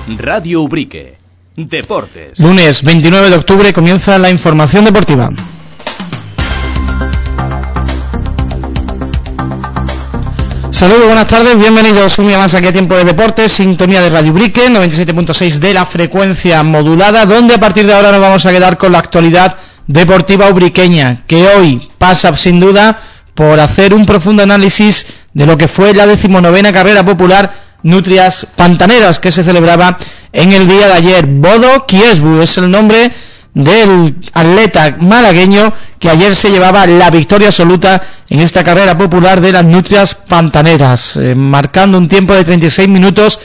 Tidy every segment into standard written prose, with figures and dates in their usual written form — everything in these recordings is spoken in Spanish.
Radio Ubrique. Deportes. Lunes 29 de octubre comienza la información deportiva. Saludos, buenas tardes, bienvenidos un día más aquí a Tiempo de Deportes, sintonía de Radio Ubrique, 97.6 de la frecuencia modulada, donde a partir de ahora nos vamos a quedar con la actualidad deportiva ubriqueña, que hoy pasa sin duda por hacer un profundo análisis de lo que fue la 19ª carrera popular Nutrias Pantaneras, que se celebraba en el día de ayer. Bodo Kiesbu es el nombre del atleta malagueño que ayer se llevaba la victoria absoluta en esta carrera popular de las Nutrias Pantaneras, marcando un tiempo de 36 minutos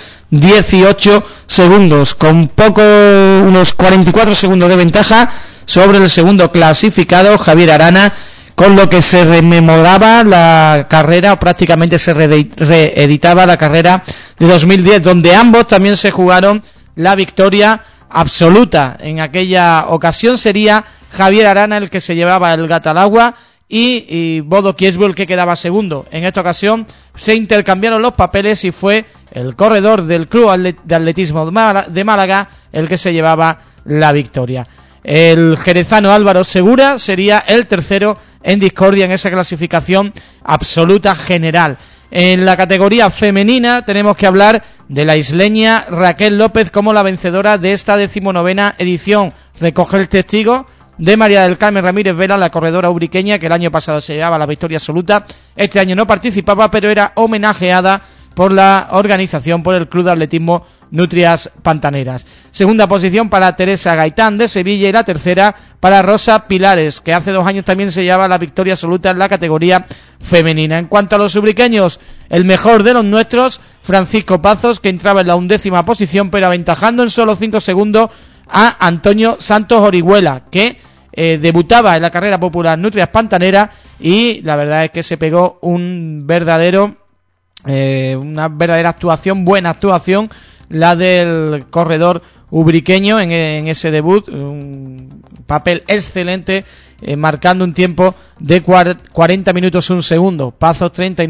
18 segundos, con unos 44 segundos de ventaja sobre el segundo clasificado, Javier Arana, con lo que se rememoraba la carrera, o prácticamente se reeditaba la carrera de 2010, donde ambos también se jugaron la victoria absoluta. En aquella ocasión sería Javier Arana el que se llevaba el gato al agua y Bodo Kiesbu el que quedaba segundo. En esta ocasión se intercambiaron los papeles y fue el corredor del Club de Atletismo de Málaga el que se llevaba la victoria. El jerezano Álvaro Segura sería el tercero en discordia en esa clasificación absoluta general. En la categoría femenina tenemos que hablar de la isleña Raquel López como la vencedora de esta 19ª edición. Recoge el testigo de María del Carmen Ramírez Vela, la corredora ubriqueña que el año pasado se llevaba la victoria absoluta. Este año no participaba, pero era homenajeada por la organización, por el Club de Atletismo Nutrias Pantaneras. Segunda posición para Teresa Gaitán de Sevilla y la tercera para Rosa Pilares, que hace 2 años también se llevaba la victoria absoluta en la categoría femenina. En cuanto a los ubriqueños, el mejor de los nuestros, Francisco Pazos, que entraba en la 11ª posición, pero aventajando en solo 5 segundos a Antonio Santos Orihuela, que debutaba en la carrera popular Nutrias Pantanera, y la verdad es que se pegó una verdadera actuación, buena actuación, la del corredor ubriqueño en ese debut, un papel excelente, marcando un tiempo de 40 minutos 1 segundo, Pazos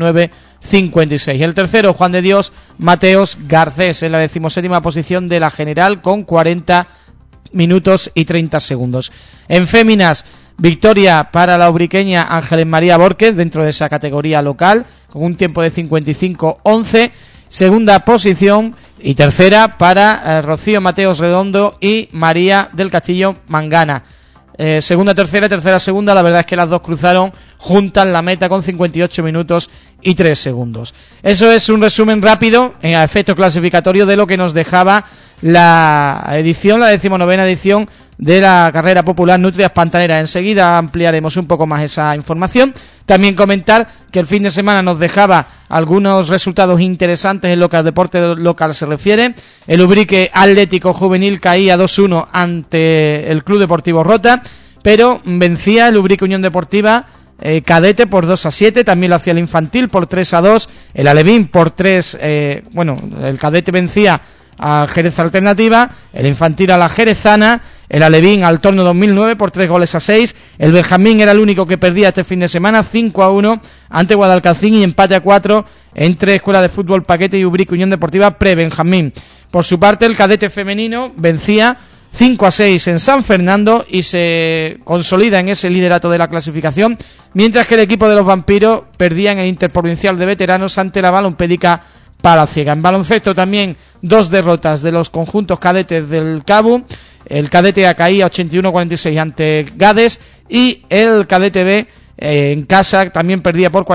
39.56. El tercero, Juan de Dios Mateos Garcés, en la 17ª posición de la general con 40 minutos y 30 segundos. En féminas, victoria para la ubriqueña Ángeles María Borquez dentro de esa categoría local con un tiempo de 55.11. Segunda posición y tercera para Rocío Mateos Redondo y María del Castillo Mangana. Segunda, tercera, segunda, la verdad es que las dos cruzaron juntas la meta con 58 minutos y 3 segundos. Eso es un resumen rápido, en efecto clasificatorio, de lo que nos dejaba la 19ª edición de la carrera popular Nutrias Pantaneras. Enseguida ampliaremos un poco más esa información. También comentar que el fin de semana nos dejaba algunos resultados interesantes en lo que al deporte local se refiere. El Ubrique Atlético Juvenil caía 2-1 ante el Club Deportivo Rota, pero vencía el Ubrique Unión Deportiva cadete por 2-7, también lo hacía el infantil por 3-2, el alevín por 3, el cadete vencía a Jerez Alternativa, el infantil a la jerezana, el alevín al Torno 2009 por 3-6, el Benjamín era el único que perdía este fin de semana 5-1 ante Guadalcacín y empate a 4 entre Escuela de Fútbol Paquete y Ubrique Unión Deportiva Pre-Benjamín. Por su parte, el cadete femenino vencía 5-6 en San Fernando y se consolida en ese liderato de la clasificación, mientras que el equipo de los vampiros perdía en el Interprovincial de Veteranos ante la Balompédica Palaciega. En baloncesto también 2 derrotas de los conjuntos cadetes del Cabo. El cadete A caía 81-46 ante Gades y el cadete B en casa también perdía por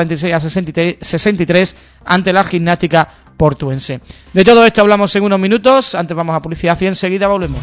46-63 ante la Gimnástica Portuense. De todo esto hablamos en unos minutos. Antes vamos a publicidad y enseguida volvemos.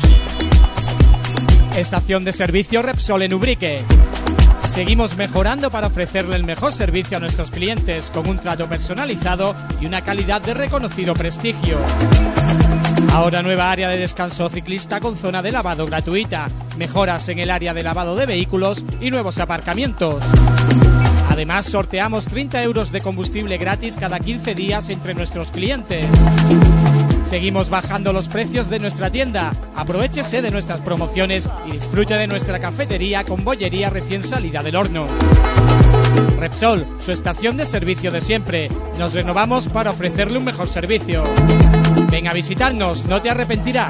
Estación de servicio Repsol en Ubrique. Seguimos mejorando para ofrecerle el mejor servicio a nuestros clientes con un trato personalizado y una calidad de reconocido prestigio. Ahora nueva área de descanso ciclista con zona de lavado gratuita, mejoras en el área de lavado de vehículos y nuevos aparcamientos. Además, sorteamos 30 euros de combustible gratis cada 15 días entre nuestros clientes. Seguimos bajando los precios de nuestra tienda. Aprovéchese de nuestras promociones y disfrute de nuestra cafetería con bollería recién salida del horno. Repsol, su estación de servicio de siempre. Nos renovamos para ofrecerle un mejor servicio. Ven a visitarnos, no te arrepentirás.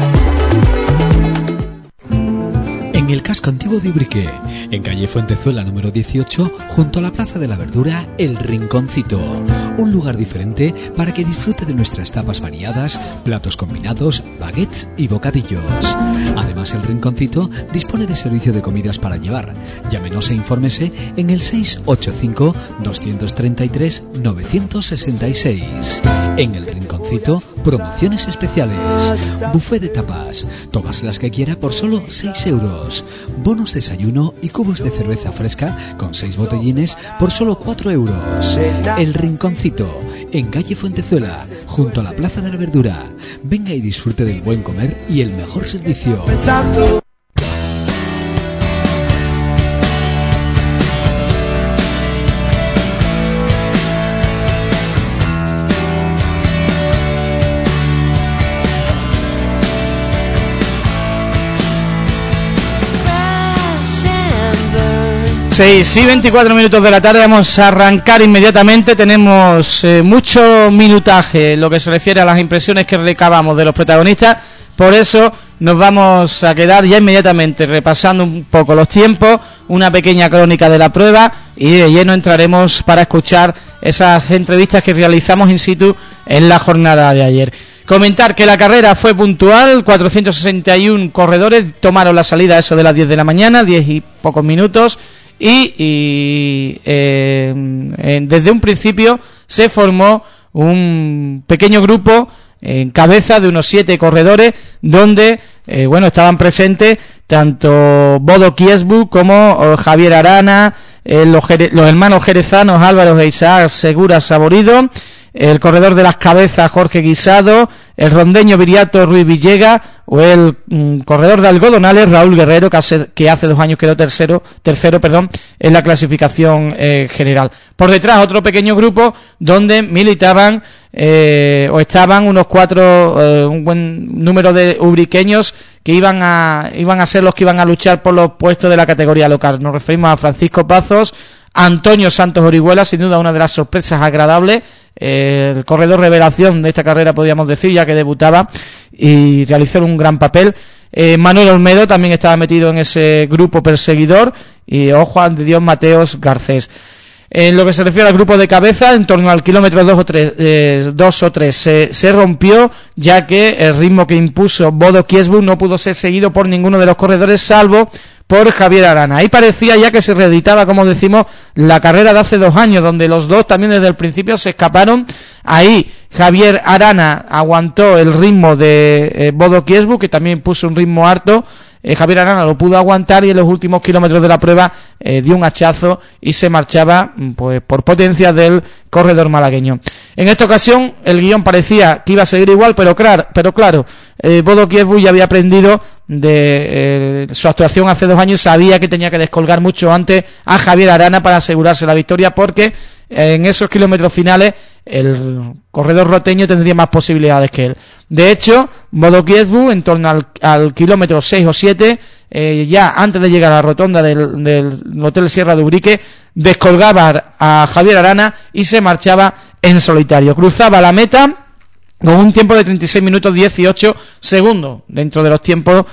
En el casco antiguo de Ubrique, en calle Fuentezuela número 18, junto a la Plaza de la Verdura, El Rinconcito. Un lugar diferente para que disfrute de nuestras tapas variadas, platos combinados, baguettes y bocadillos. Además, El Rinconcito dispone de servicio de comidas para llevar. Llámenos e infórmese en el 685-233-966. En El Rinconcito, promociones especiales. Buffet de tapas, todas las que quiera por solo 6 euros. Bonos desayuno y cubos de cerveza fresca con 6 botellines por solo 4 euros. El Rinconcito, en calle Fuentezuela, junto a la Plaza de la Verdura. Venga y disfrute del buen comer y el mejor servicio. 6 y 24 minutos de la tarde, vamos a arrancar inmediatamente. Tenemos mucho minutaje en lo que se refiere a las impresiones que recabamos de los protagonistas. Por eso nos vamos a quedar ya inmediatamente repasando un poco los tiempos, una pequeña crónica de la prueba y de lleno entraremos para escuchar esas entrevistas que realizamos in situ en la jornada de ayer. Comentar que la carrera fue puntual, 461 corredores tomaron la salida a eso de las 10 de la mañana, 10 y pocos minutos. Y desde un principio se formó un pequeño grupo en cabeza de unos 7 corredores donde estaban presentes tanto Bodo Kiesbu como Javier Arana, los hermanos jerezanos Álvaro e Isaac Segura Saborido, el corredor de las cabezas Jorge Guisado, el rondeño Viriato Ruiz Villega o el corredor de algodonales Raúl Guerrero, que hace 2 años quedó tercero en la clasificación general. Por detrás otro pequeño grupo donde militaban estaban unos 4, un buen número de ubriqueños que iban a ser los que iban a luchar por los puestos de la categoría local. Nos referimos a Francisco Pazos, Antonio Santos Orihuela, sin duda una de las sorpresas agradables, el corredor revelación de esta carrera podríamos decir, ya que debutaba y realizó un gran papel. Manuel Olmedo también estaba metido en ese grupo perseguidor y Juan de Dios Mateos Garcés. En lo que se refiere al grupo de cabeza, en torno al kilómetro 2 o 3 se rompió, ya que el ritmo que impuso Bodo Kiesbu no pudo ser seguido por ninguno de los corredores, salvo por Javier Arana. Ahí parecía ya que se reeditaba, como decimos, la carrera de hace 2 años, donde los dos también desde el principio se escaparon. Ahí Javier Arana aguantó el ritmo de Bodo Kiesbu, que también puso un ritmo harto. Javier Arana lo pudo aguantar y en los últimos kilómetros de la prueba dio un hachazo y se marchaba pues por potencia del corredor malagueño. En esta ocasión el guión parecía que iba a seguir igual, pero claro, Bodo Kiesbu ya había aprendido de su actuación hace 2 años, sabía que tenía que descolgar mucho antes a Javier Arana para asegurarse la victoria, porque en esos kilómetros finales el corredor roteño tendría más posibilidades que él. De hecho, Bodo Kiesbu en torno al kilómetro 6 o 7, ya antes de llegar a la rotonda del Hotel Sierra de Ubrique, descolgaba a Javier Arana y se marchaba en solitario. Cruzaba la meta con un tiempo de 36 minutos 18 segundos, dentro de los tiempos,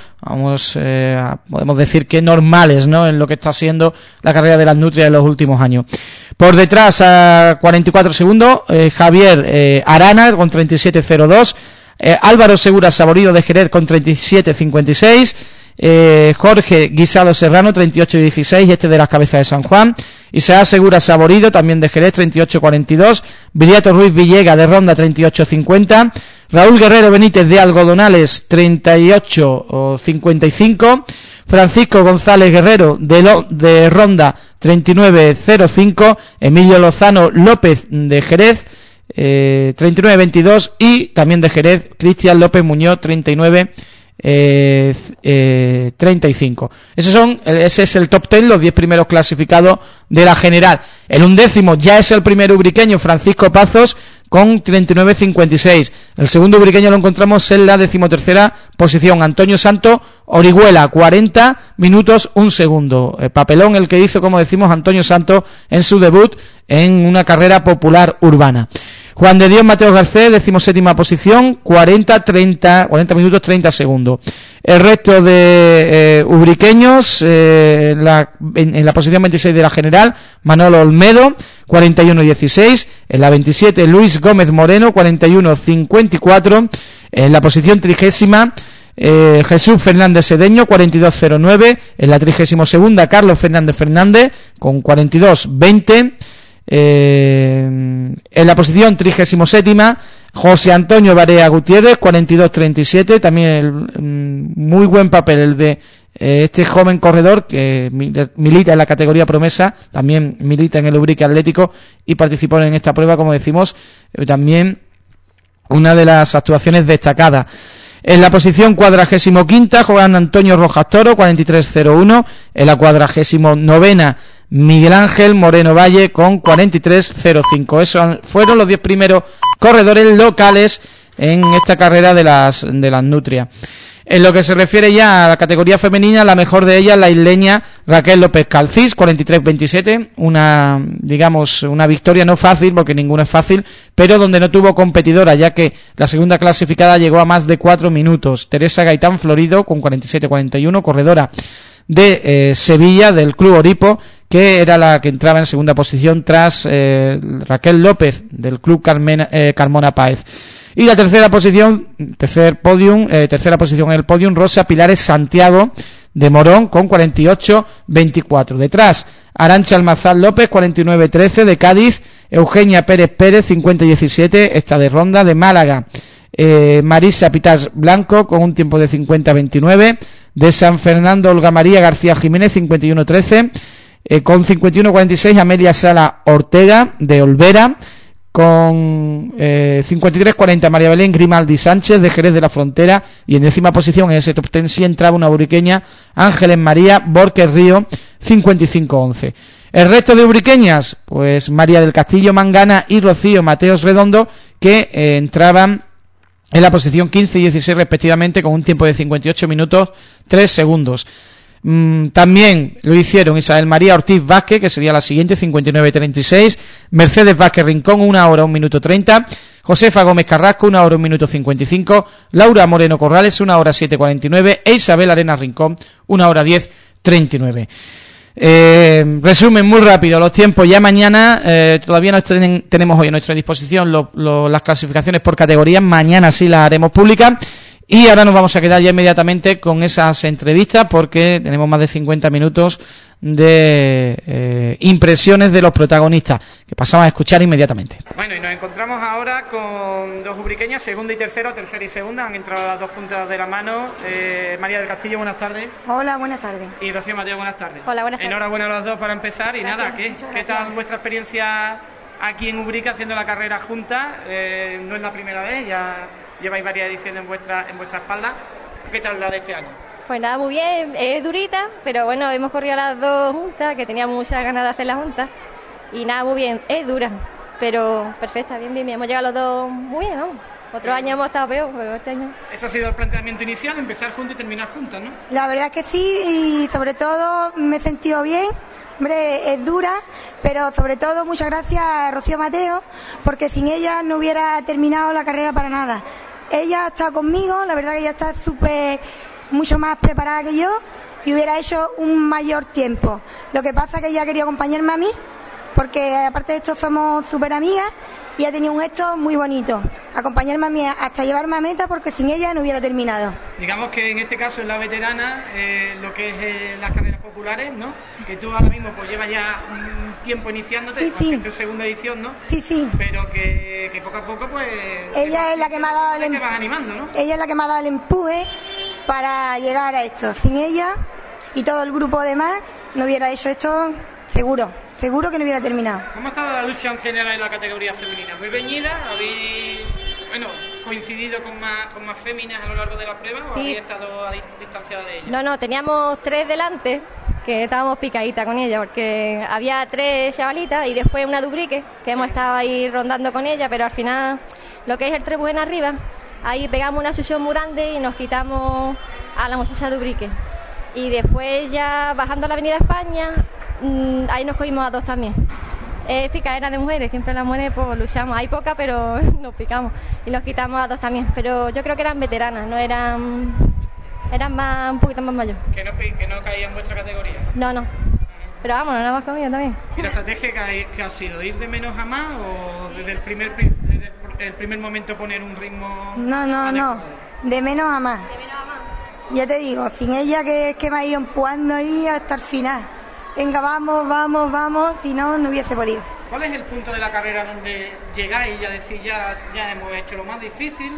podemos decir que normales, ¿no?, en lo que está siendo la carrera de las nutrias en los últimos años. Por detrás, a 44 segundos, Javier Arana con 37.02, Álvaro Segura Saborido de Jerez con 37.56, Jorge Guisado Serrano 38.16, este de las cabezas de San Juan, Isaac Segura Saborido también de Jerez 38.42, Viriato Ruiz Villega de Ronda 38.50, Raúl Guerrero Benítez de Algodonales 38.55, Francisco González Guerrero de Ronda 39.05, Emilio Lozano López de Jerez 39.22 y también de Jerez Cristian López Muñoz 39.35. Ese es el top 10, los 10 primeros clasificados de la general. El 11º ya es el primer ubriqueño, Francisco Pazos, con 39.56. El segundo ubriqueño lo encontramos en la 13ª posición, Antonio Santos Orihuela, 40 minutos 1 segundo. Papelón el que hizo, como decimos, Antonio Santos en su debut en una carrera popular urbana. Juan de Dios Mateo Garcés, 17ª posición, 40 minutos 30 segundos. El resto de ubriqueños, en la posición 26 de la general, Manolo Olmedo, 41-16. En la 27, Luis Gómez Moreno, 41-54. En la posición 30ª, Jesús Fernández Sedeño, 42-09. En la 32ª, Carlos Fernández con 42-20. En la posición 37ª, José Antonio Barea Gutiérrez, 42-37. También muy buen papel el de este joven corredor que milita en la categoría promesa, también milita en el Ubrique Atlético y participó en esta prueba, como decimos, también una de las actuaciones destacadas. En la posición 45ª, Juan Antonio Rojas Toro, 43-01. En la 49ª, Miguel Ángel Moreno Valle con 43-05. Esos fueron los 10 primeros corredores locales en esta carrera de las Nutrias. En lo que se refiere ya a la categoría femenina, la mejor de ellas, la isleña Raquel López Calcís, 43-27, una victoria no fácil, porque ninguna es fácil, pero donde no tuvo competidora, ya que la segunda clasificada llegó a más de 4 minutos. Teresa Gaitán Florido, con 47-41, corredora de Sevilla, del Club Oripo, que era la que entraba en segunda posición tras Raquel López, del Club Carmona Páez. Y la tercera posición en el podium, Rosa Pilares Santiago de Morón con 48-24. Detrás, Arantxa Almazán López, 49-13 de Cádiz, Eugenia Pérez 50-17, esta de Ronda de Málaga. Marisa Pitas Blanco con un tiempo de 50-29, de San Fernando Olga María García Jiménez 51-13, con 51-46 Amelia Sala Ortega de Olvera, con 53-40 María Belén Grimaldi Sánchez de Jerez de la Frontera, y en 10ª posición en ese top 10 sí entraba una ubriqueña, Ángeles María Borges Río, 55-11. El resto de ubriqueñas, pues María del Castillo Mangana y Rocío Mateos Redondo, que entraban en la posición 15 y 16 respectivamente, con un tiempo de 58 minutos 3 segundos. También lo hicieron Isabel María Ortiz Vázquez, que sería la siguiente, 59-36, Mercedes Vázquez Rincón, 1 hora 1 minuto 30, Josefa Gómez Carrasco, 1 hora 1 minuto 55, Laura Moreno Corrales, 1 hora 7:49, e Isabel Arenas Rincón, 1 hora 10:39. Resumen muy rápido los tiempos. Ya mañana todavía no tenemos hoy a nuestra disposición las clasificaciones por categorías. Mañana sí las haremos públicas. Y ahora nos vamos a quedar ya inmediatamente con esas entrevistas, porque tenemos más de 50 minutos de impresiones de los protagonistas que pasamos a escuchar inmediatamente. Bueno, y nos encontramos ahora con dos ubriqueñas, segunda y tercera y segunda. Han entrado las dos juntas de la mano. María del Castillo, buenas tardes. Hola, buenas tardes. Y Rocío Mateo, buenas tardes. Hola, buenas tardes. Enhorabuena a las dos para empezar. Y gracias, nada, ¿qué tal vuestra experiencia aquí en Ubrique haciendo la carrera juntas? No es la primera vez, ya lleváis varias ediciones en vuestra espalda. ¿Qué tal la de este año? Pues nada, muy bien, es durita, pero bueno, hemos corrido las dos juntas, que teníamos muchas ganas de hacer las juntas. Y nada, muy bien, es dura, pero perfecta, bien, hemos llegado los dos muy bien, ¿no? Otros años hemos estado peor, pero este año... Ese ha sido el planteamiento inicial, empezar juntos y terminar juntas, ¿no? La verdad es que sí, y sobre todo me he sentido bien. Hombre, es dura, pero sobre todo muchas gracias a Rocío Mateo, porque sin ella no hubiera terminado la carrera para nada. Ella está conmigo, la verdad que ella está mucho más preparada que yo y hubiera hecho un mayor tiempo. Lo que pasa es que ella quería acompañarme a mí, porque aparte de esto somos súper amigas, y ha tenido un gesto muy bonito, acompañarme a mí hasta llevarme a meta, porque sin ella no hubiera terminado. Digamos que en este caso es la veterana, lo que es las carreras populares, ¿no? Que tú ahora mismo pues llevas ya un tiempo iniciándote, sí. En tu segunda edición, ¿no? Sí. Pero que poco a poco pues... Ella es la que me ha dado te vas animando, ¿no? Ella es la que me ha dado el empuje para llegar a esto. Sin ella y todo el grupo demás no hubiera hecho esto seguro que no hubiera terminado. ¿Cómo ha estado la lucha en general en la categoría femenina? ¿Muy reñida? ¿Habéis coincidido con más féminas a lo largo de la prueba o habéis estado distanciadas de ellas? No, teníamos 3 delante, que estábamos picaditas con ella, porque había 3 chavalitas y después una de Ubrique, que hemos estado ahí rondando con ella, pero al final lo que es el trebuchet arriba, ahí pegamos una succión muy grande y nos quitamos a la muchacha de Ubrique. Y después ya bajando la avenida España, ahí nos cogimos a 2 también. Picaera de mujeres, siempre las mujeres pues luchamos, hay pocas pero nos picamos y los quitamos a dos también, pero yo creo que eran veteranas, no eran más, un poquito más mayores. Que no caía en vuestra categoría. No, pero vamos, no la hemos comido también. ¿Y la estrategia que ha sido? ¿Ir de menos a más o desde el primer momento poner un ritmo? No, de menos a más. Ya te digo, sin ella que me ha ido empujando ahí hasta el final. Venga, vamos, si no hubiese podido. ¿Cuál es el punto de la carrera donde llegáis y ya decís, ya hemos hecho lo más difícil?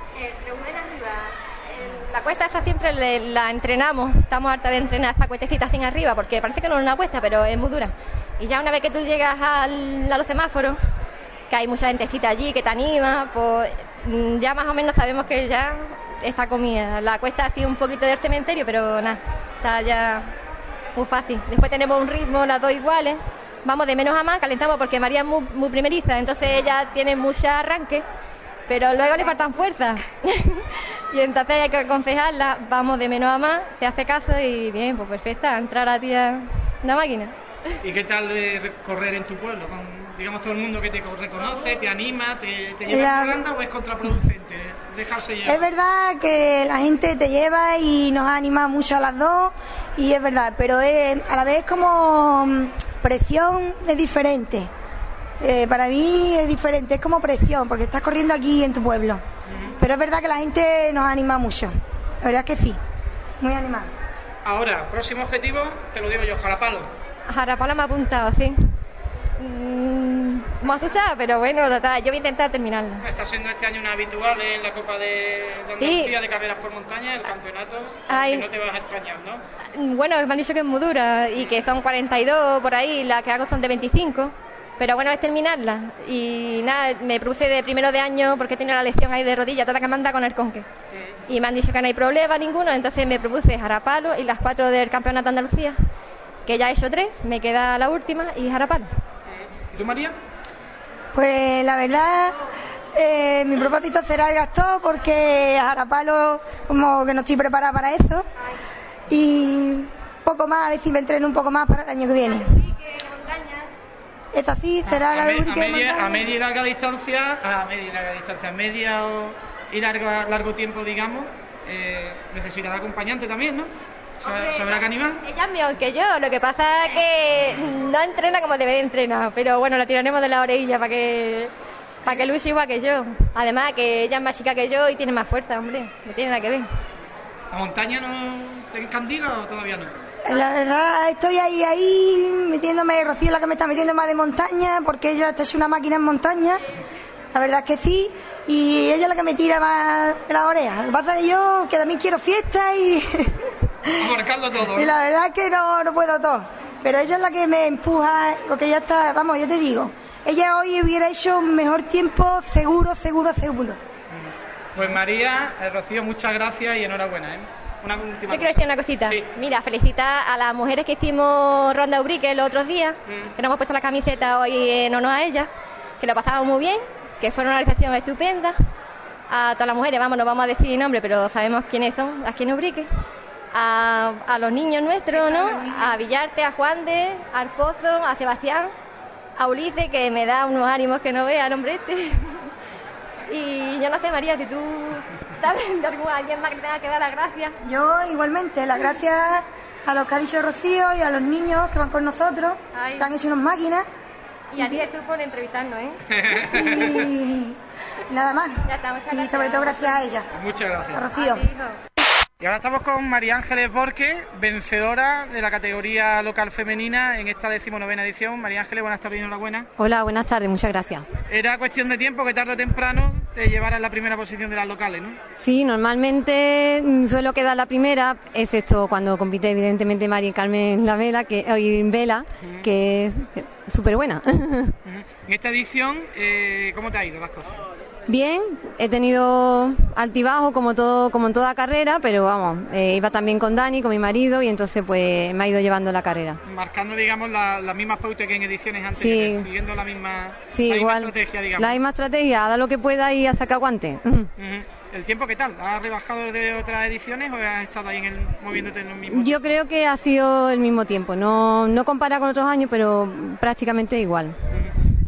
La cuesta esta siempre la entrenamos, estamos hartas de entrenar esta cuestecita así arriba, porque parece que no es una cuesta, pero es muy dura. Y ya una vez que tú llegas a los semáforos, que hay mucha gentecita allí que te anima, pues ya más o menos sabemos que ya está comida. La cuesta ha sido un poquito del cementerio, pero nada, está ya muy fácil. Después tenemos un ritmo, las dos iguales, vamos de menos a más, calentamos porque María es muy primeriza, entonces ella tiene mucho arranque, pero luego le faltan fuerzas. Y entonces hay que aconsejarla, vamos de menos a más, se hace caso y bien, pues perfecta, entrar a ti a una máquina. ¿Y qué tal de correr en tu pueblo? Con, digamos, todo el mundo que te reconoce, te anima, te lleva por banda, o es contraproducente dejarse llevar? Es verdad que la gente te lleva y nos anima mucho a las dos, y es verdad, pero a la vez como presión es diferente. Para mí es diferente, es como presión, porque estás corriendo aquí en tu pueblo. Pero es verdad que la gente nos anima mucho. La verdad es que sí, muy animada. Ahora, próximo objetivo, te lo digo yo, Jarapalo. Jarapalo me ha apuntado, sí. Más usada, pero bueno, total, yo voy a intentar terminarla. Está siendo este año una habitual en la Copa de Andalucía de carreras por montaña, el campeonato, que no te vas a extrañar, ¿no? Bueno, me han dicho que es muy dura y que son 42 por ahí, las que hago son de 25. Pero bueno, es terminarla. Y nada, me produce de primero de año porque tiene la lesión ahí de rodilla, toda que me anda con el conque. Y me han dicho que no hay problema ninguno, entonces me propuse Jarapalo y las 4 del campeonato de Andalucía, que ya he hecho 3, me queda la última y Jarapalo. ¿Y tú, María? Pues la verdad, mi propósito será el Gastón, porque Jarapalo como que no estoy preparada para eso. Y poco más, a ver si me entreno un poco más para el año que viene. Esta sí será la de a media y larga distancia, media y largo tiempo, digamos, necesitará acompañante también, ¿no? ¿Sabrá que animar? Ella es mejor que yo, lo que pasa es que no entrena como debe de entrenar, pero bueno, la tiraremos de la orejilla para que luche igual que yo. Además que ella es más chica que yo y tiene más fuerza, hombre, no tiene nada que ver. ¿La montaña no te encandila o todavía no? La verdad, estoy ahí metiéndome, Rocío es la que me está metiendo más de montaña, porque ella está hecha una máquina en montaña, la verdad es que sí, y ella es la que me tira más de las orejas. Lo que pasa es que yo, que también quiero fiesta y... marcarlo todo. Y la verdad es que no puedo todo, pero ella es la que me empuja, porque ella está, vamos, yo te digo, ella hoy hubiera hecho un mejor tiempo, seguro. Pues María, Rocío, muchas gracias y enhorabuena, ¿eh? Yo quiero decir una cosita. Sí. Mira, felicitar a las mujeres que hicimos Ronda Ubrique los otros días, que nos hemos puesto la camiseta hoy en honor a ellas, que lo pasamos muy bien, que fue una realización estupenda. A todas las mujeres, no vamos a decir nombre, pero sabemos quiénes son, aquí en Ubrique. A los niños nuestros, ¿no? A Villarte, a Juan de, a Arpozo, a Sebastián, a Ulises, que me da unos ánimos que no vean, hombre este. Y yo no sé, María, si tú sabes de alguien más que tenga que dar las gracias. Yo igualmente, las gracias a los que ha dicho Rocío y a los niños que van con nosotros, que han hecho unas máquinas. Y a ti tú por entrevistarnos, ¿eh? Y nada más. Ya está, muchas gracias. Y sobre todo gracias a ella. Muchas gracias. A Rocío. Y ahora estamos con María Ángeles Borque, vencedora de la categoría local femenina en esta 19ª edición. María Ángeles, buenas tardes y enhorabuena. Hola, buenas tardes, muchas gracias. Era cuestión de tiempo que tarde o temprano te llevaras la primera posición de las locales, ¿no? Sí, normalmente suelo quedar la primera, excepto cuando compite evidentemente María Carmen La Vela, en Vela, que es súper buena. En esta edición, ¿cómo te ha ido las cosas? Bien, he tenido altibajo como en toda carrera, pero vamos, iba también con Dani, con mi marido, y entonces pues me ha ido llevando la carrera. Marcando, digamos, las mismas pautas que en ediciones anteriores, siguiendo la misma estrategia, digamos. La misma estrategia, haga lo que pueda y hasta que aguante. ¿El tiempo qué tal? ¿Has rebajado de otras ediciones o has estado ahí moviéndote en los mismos? Yo creo que ha sido el mismo tiempo, no compara con otros años, pero prácticamente igual.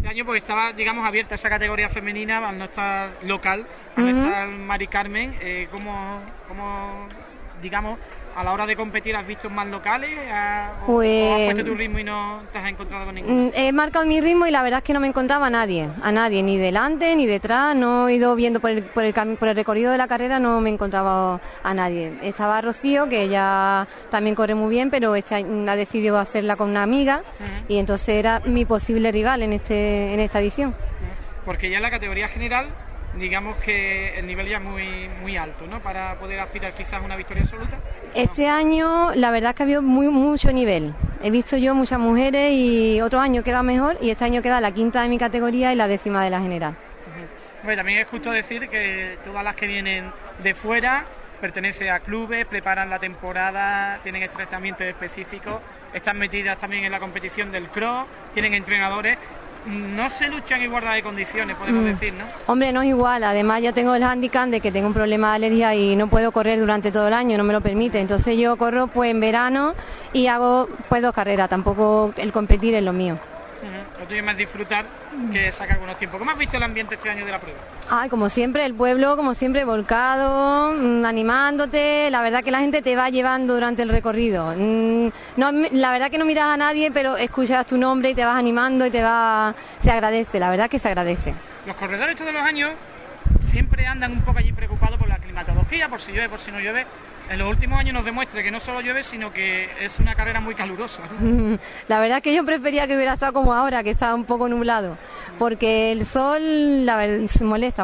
año pues estaba, digamos, abierta esa categoría femenina al no estar local, al no estar Mari Carmen. ¿Cómo, digamos, a la hora de competir has visto más locales? ¿O has puesto tu ritmo y no te has encontrado con ninguno? He marcado mi ritmo y la verdad es que no me encontraba a nadie, ni delante ni detrás. No he ido viendo por el recorrido de la carrera, no me encontraba a nadie. Estaba Rocío, que ella también corre muy bien, pero ha decidido hacerla con una amiga y entonces era mi posible rival en esta edición. Porque ya en la categoría general, digamos que el nivel ya es muy alto, ¿no? Para poder aspirar quizás a una victoria absoluta. Este año la verdad es que ha habido mucho nivel. He visto yo muchas mujeres y otro año queda mejor y este año queda la quinta de mi categoría y la 10ª de la general. Bueno, también es justo decir que todas las que vienen de fuera pertenecen a clubes, preparan la temporada, tienen entrenamientos específicos, están metidas también en la competición del cross, tienen entrenadores. No se lucha en igualdad de condiciones, podemos decir, ¿no? Hombre, no es igual. Además, yo tengo el hándicap de que tengo un problema de alergia y no puedo correr durante todo el año, no me lo permite. Entonces yo corro pues en verano y hago pues 2 carreras. Tampoco el competir es lo mío. Lo tuyo es más disfrutar que sacar algunos tiempos. ¿Cómo has visto el ambiente este año de la prueba? Ay, como siempre, el pueblo, como siempre, volcado, animándote. La verdad que la gente te va llevando durante el recorrido. No, la verdad que no miras a nadie, pero escuchas tu nombre y te vas animando y se agradece, la verdad que se agradece. Los corredores todos los años siempre andan un poco allí preocupados por la climatología, por si llueve, por si no llueve. En los últimos años nos demuestra que no solo llueve, sino que es una carrera muy calurosa. La verdad es que yo prefería que hubiera estado como ahora, que está un poco nublado, porque el sol, la verdad, molesta.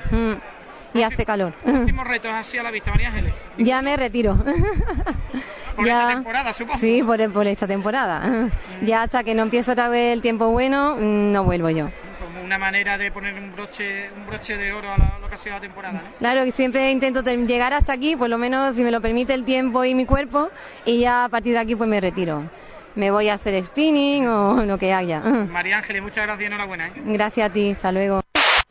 Y hace calor. Últimos retos así a la vista, María Ángeles. Ya me retiro. ¿Por esta temporada, supongo? Sí, por esta temporada. Ya hasta que no empiece otra vez el tiempo bueno, no vuelvo yo. Como una manera de poner un broche de oro a lo que ha sido la temporada, ¿no? Claro, que siempre intento llegar hasta aquí, por lo menos si me lo permite el tiempo y mi cuerpo, y ya a partir de aquí pues me retiro. Me voy a hacer spinning o lo que haya. María Ángeles, muchas gracias y enhorabuena, ¿eh? Gracias a ti, hasta luego.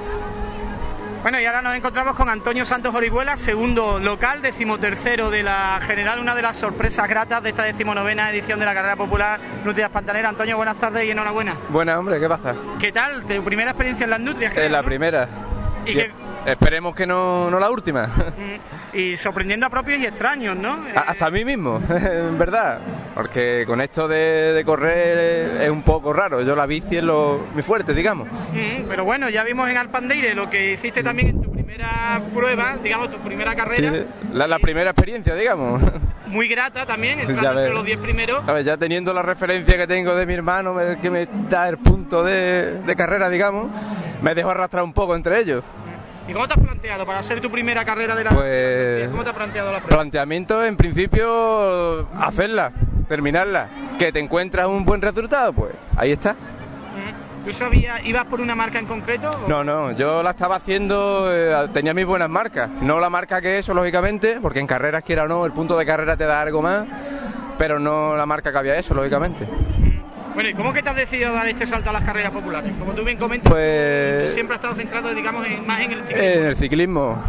Bueno, y ahora nos encontramos con Antonio Santos Orihuela, segundo local, 13º de la general, una de las sorpresas gratas de esta 19ª edición de la carrera popular Nutrias Pantaneras. Antonio, buenas tardes y enhorabuena. Buenas, hombre, ¿qué pasa? ¿Qué tal? ¿Tu primera experiencia en las Nutrias? Es la primera. ¿Y esperemos que no la última. Y sorprendiendo a propios y extraños, ¿no? Hasta a mí mismo, en verdad. Porque con esto de correr es un poco raro. Yo la bici es mi fuerte, digamos. Pero bueno, ya vimos en Alpandeire lo que hiciste también en tu primera prueba, digamos, tu primera carrera. Sí, la primera experiencia, digamos. Muy grata también, entrando entre los 10 primeros. A ver, ya teniendo la referencia que tengo de mi hermano, el que me da el punto de carrera, digamos, me dejo arrastrar un poco entre ellos. ¿Y cómo te has planteado para ser tu primera carrera de la pues, ¿Cómo te has planteado la prueba? Planteamiento, en principio, hacerla, terminarla. Que te encuentras un buen resultado, pues ahí está. ¿Tú ibas por una marca en concreto? ¿O? No, yo la estaba haciendo, tenía mis buenas marcas. No la marca que he hecho, lógicamente, porque en carreras, quiera o no, el punto de carrera te da algo más, pero no la marca que había hecho, lógicamente. Bueno, ¿y cómo que te has decidido dar este salto a las carreras populares? Como tú bien comentas, pues siempre has estado centrado, digamos, más en el ciclismo. En el ciclismo.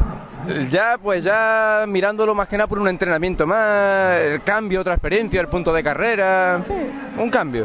Ya mirándolo más que nada por un entrenamiento más, el cambio, otra experiencia, el punto de carrera, en fin, un cambio.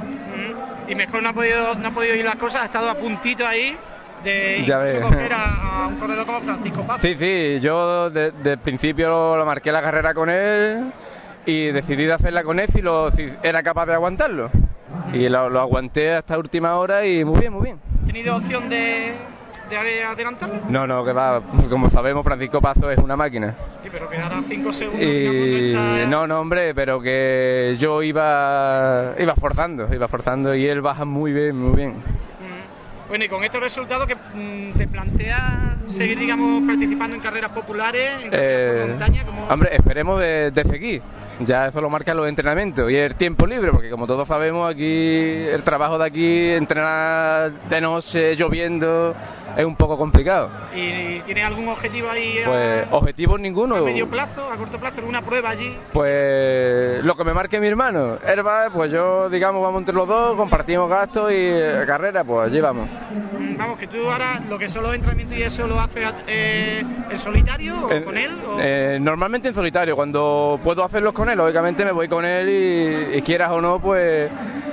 Y mejor no ha podido ir las cosas, ha estado a puntito ahí de incluso coger a un corredor como Francisco Paz. Sí, yo desde el principio lo marqué la carrera con él y decidí de hacerla con él si era capaz de aguantarlo. Y lo aguanté hasta última hora y muy bien. ¿Has tenido opción de adelantarlo? No, que va, como sabemos, Francisco Pazo es una máquina. Sí, pero quedará 5 segundos. Y no, hombre, pero que yo iba forzando y él baja muy bien. Bueno, y con estos resultados, que te planteas seguir, digamos, participando en carreras populares, en carreras por montaña? Hombre, esperemos de seguir. Ya eso lo marcan los entrenamientos y el tiempo libre, porque como todos sabemos, aquí el trabajo de aquí, entrenar de noche, lloviendo, es un poco complicado. ¿Y tienes algún objetivo ahí? Pues objetivos ninguno. ¿A medio plazo, a corto plazo, alguna prueba allí? Pues lo que me marque mi hermano. Él va, pues yo, digamos, vamos entre los dos, compartimos gastos y carrera, pues allí vamos. Vamos, que tú ahora lo que son los entrenamientos y eso lo haces en solitario o con él. ¿O? Normalmente en solitario, cuando puedo hacerlos con él, lógicamente me voy con él y quieras o no, pues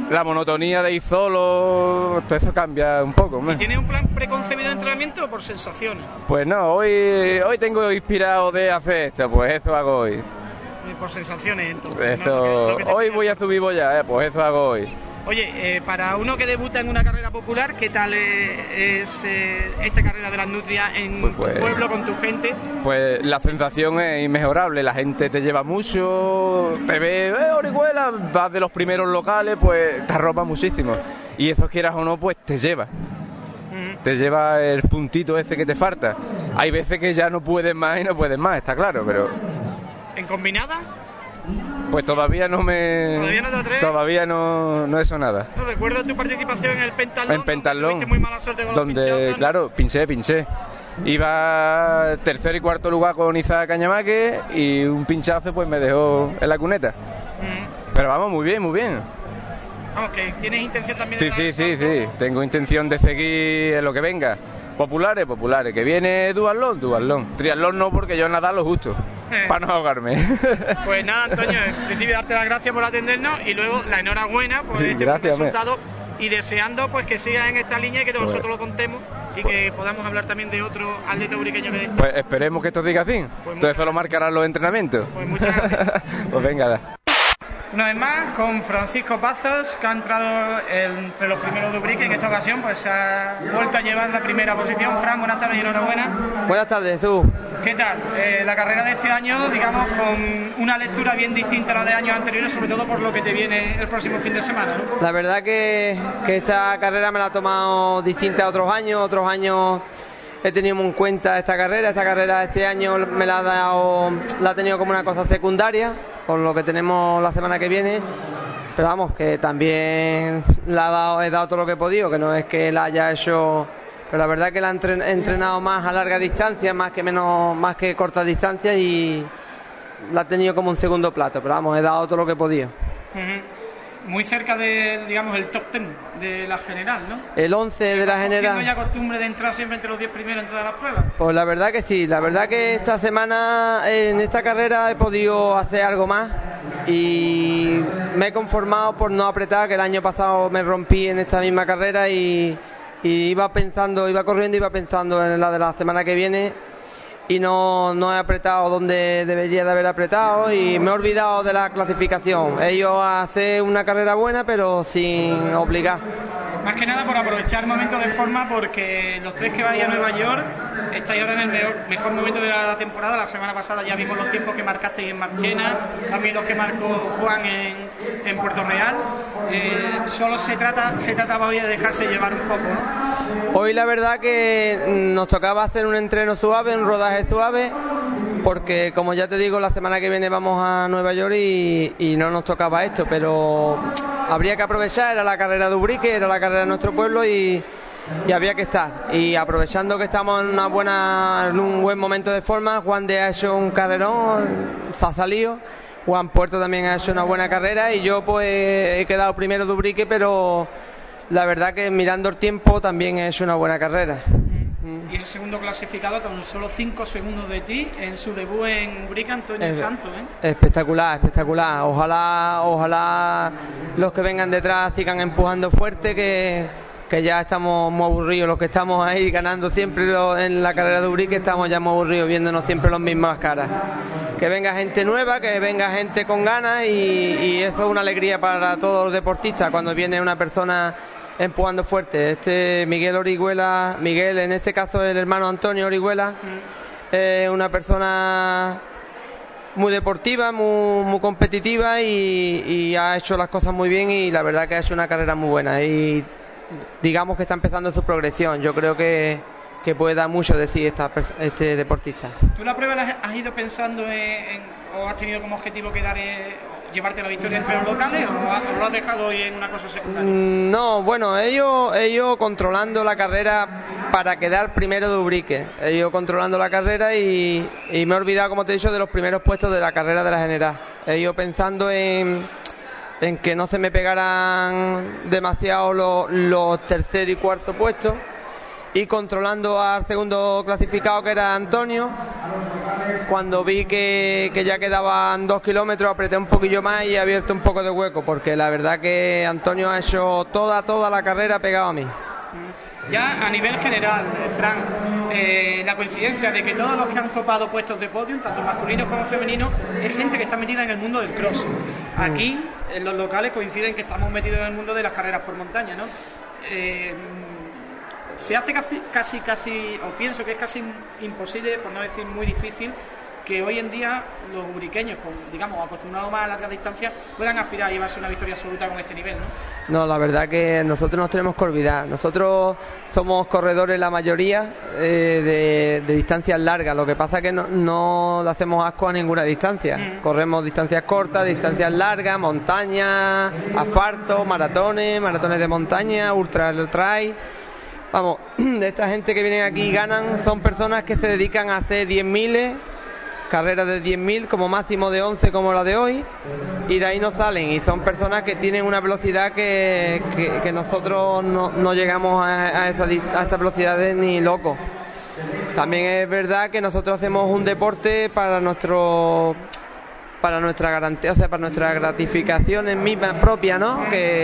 la monotonía de ir solo, todo eso cambia un poco. ¿Y tienes un plan preconcebido de entrenamiento o por sensaciones? Pues no, hoy tengo inspirado de hacer esto, pues eso hago hoy. Por sensaciones, entonces. Esto, lo que hoy voy a subir boya, pues eso hago hoy. Oye, para uno que debuta en una carrera popular, ¿qué tal es esta carrera de las nutrias en tu pueblo, con tu gente? Pues la sensación es inmejorable, la gente te lleva mucho, te ve, Orihuela, vas de los primeros locales, pues te arropa muchísimo. Y eso, quieras o no, pues te lleva. Te lleva el puntito ese que te falta. Hay veces que ya no puedes más y no puedes más, está claro, pero... ¿En combinada? Pues todavía no me... ¿Todavía no te atreves? Todavía no he hecho nada. No, recuerdo tu participación en el pentatlón. En pentatlón, tuviste muy mala suerte con donde, los pinchados, ¿no? claro, pinché. Iba tercer y cuarto lugar con Isaac Cañamaque y un pinchazo pues me dejó en la cuneta. Pero vamos, muy bien. Vamos, que tienes intención también de... Sí. Tengo intención de seguir en lo que venga. Populares. Que viene duatlón. Triatlón no, porque yo nada lo justo. Para no ahogarme. Pues nada, Antonio, en principio darte las gracias por atendernos y luego la enhorabuena por este resultado y deseando pues que sigas en esta línea y que nosotros lo contemos y que podamos hablar también de otro atleta ubriqueño que pues esperemos que esto diga así. Pues todo eso lo marcarán los entrenamientos. Pues muchas gracias. Pues venga. Una vez más con Francisco Pazos, que ha entrado entre los primeros de Ubrique. En esta ocasión pues ha vuelto a llevar la primera posición. Fran, buenas tardes y enhorabuena. Buenas tardes, Jesús. ¿Qué tal? La carrera de este año, digamos, con una lectura bien distinta a la de años anteriores, sobre todo por lo que te viene el próximo fin de semana, ¿no? La verdad que esta carrera me la ha tomado distinta a otros años he tenido en cuenta esta carrera este año me la ha tenido como una cosa secundaria con lo que tenemos la semana que viene, pero vamos, que también he dado todo lo que he podido, que no es que la haya hecho, pero la verdad que la he entrenado más a larga distancia, más que corta distancia, y la he tenido como un segundo plato, pero vamos, he dado todo lo que he podido. Muy cerca de, digamos, el top 10 de la general, ¿no? El 11 de la general. ¿No hay costumbre de entrar siempre entre los 10 primeros en todas las pruebas? Pues la verdad que sí, la verdad que esta semana en esta carrera he podido hacer algo más y me he conformado por no apretar, que el año pasado me rompí en esta misma carrera y iba corriendo, iba pensando en la de la semana que viene. Y no he apretado donde debería de haber apretado y me he olvidado de la clasificación. Ellos hacen una carrera buena, pero sin obligar. Más que nada por aprovechar el momento de forma, porque los tres que vais a Nueva York estáis ahora en el mejor momento de la temporada. La semana pasada ya vimos los tiempos que marcasteis en Marchena, también los que marcó Juan en Puerto Real. Solo se trataba hoy de dejarse llevar un poco, ¿no? Hoy la verdad que nos tocaba hacer un entreno suave, un rodaje suave, porque como ya te digo, la semana que viene vamos a Nueva York y no nos tocaba esto, pero habría que aprovechar, era la carrera de Ubrique, era la carrera de nuestro pueblo y había que estar. Y aprovechando que estamos en un buen momento de forma, Juan de ha hecho un carrerón, se ha salido, Juan Puerto también ha hecho una buena carrera y yo pues he quedado primero de Ubrique, pero la verdad que mirando el tiempo también he hecho una buena carrera. Y el segundo clasificado con solo 5 segundos de ti en su debut en Ubrique, Antonio Santos, ¿eh? Espectacular. Ojalá los que vengan detrás sigan empujando fuerte, que ya estamos muy aburridos, los que estamos ahí ganando siempre en la carrera de Ubrique, estamos ya muy aburridos viéndonos siempre las mismas caras. Que venga gente nueva, que venga gente con ganas y eso es una alegría para todos los deportistas cuando viene una persona empujando fuerte. Miguel Orihuela, en este caso el hermano Antonio Orihuela, una persona muy deportiva, muy competitiva y ha hecho las cosas muy bien y la verdad que ha hecho una carrera muy buena y digamos que está empezando su progresión. Yo creo que puede dar mucho de sí este deportista. ¿Tú la prueba la has ido pensando o has tenido como objetivo llevarte la victoria entre los locales o lo has dejado hoy en una cosa secundaria? No, bueno, ellos controlando la carrera para quedar primero de Ubrique. Ellos controlando la carrera y me he olvidado, como te he dicho, de los primeros puestos de la carrera de la general. Ellos pensando en que no se me pegaran demasiado los tercer y cuarto puestos y controlando al segundo clasificado, que era Antonio, cuando vi que ya quedaban 2 kilómetros, apreté un poquillo más y he abierto un poco de hueco, porque la verdad que Antonio ha hecho toda la carrera pegado a mí. Ya a nivel general, Fran, la coincidencia de que todos los que han copado puestos de podium, tanto masculinos como femeninos, es gente que está metida en el mundo del cross. Aquí, en los locales, coinciden que estamos metidos en el mundo de las carreras por montaña, ¿no? Se hace casi, o pienso que es casi imposible, por no decir muy difícil, que hoy en día los uriqueños, digamos, acostumbrados más a largas distancias, puedan aspirar a llevarse una victoria absoluta con este nivel, ¿no? No, la verdad que nosotros nos tenemos que olvidar. Nosotros somos corredores la mayoría de distancias largas. Lo que pasa es que no le hacemos asco a ninguna distancia. Corremos distancias cortas, distancias largas, montaña, asfalto, maratones de montaña, ultra trail. Vamos, de esta gente que vienen aquí y ganan, son personas que se dedican a hacer 10.000, carreras de 10.000 como máximo de 11 como la de hoy, y de ahí no salen, y son personas que tienen una velocidad que nosotros no llegamos a estas velocidades ni locos. También es verdad que nosotros hacemos un deporte para nuestra garantía, o sea, para nuestras gratificaciones mismas propias, ¿no?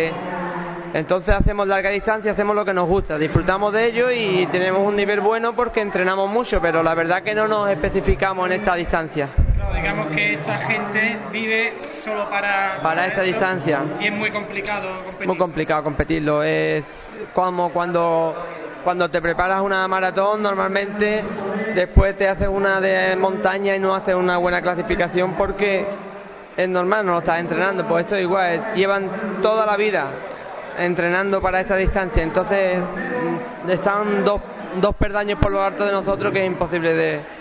Entonces hacemos larga distancia, hacemos lo que nos gusta, disfrutamos de ello y tenemos un nivel bueno porque entrenamos mucho, pero la verdad que no nos especificamos en esta distancia. Claro, digamos que esta gente vive solo para esta distancia. Y es muy complicado competirlo. Muy complicado competirlo. Es como cuando te preparas una maratón, normalmente después te haces una de montaña y no haces una buena clasificación porque es normal, no lo estás entrenando. Pues esto es igual, llevan toda la vida entrenando para esta distancia, entonces están dos peldaños por lo alto de nosotros que es imposible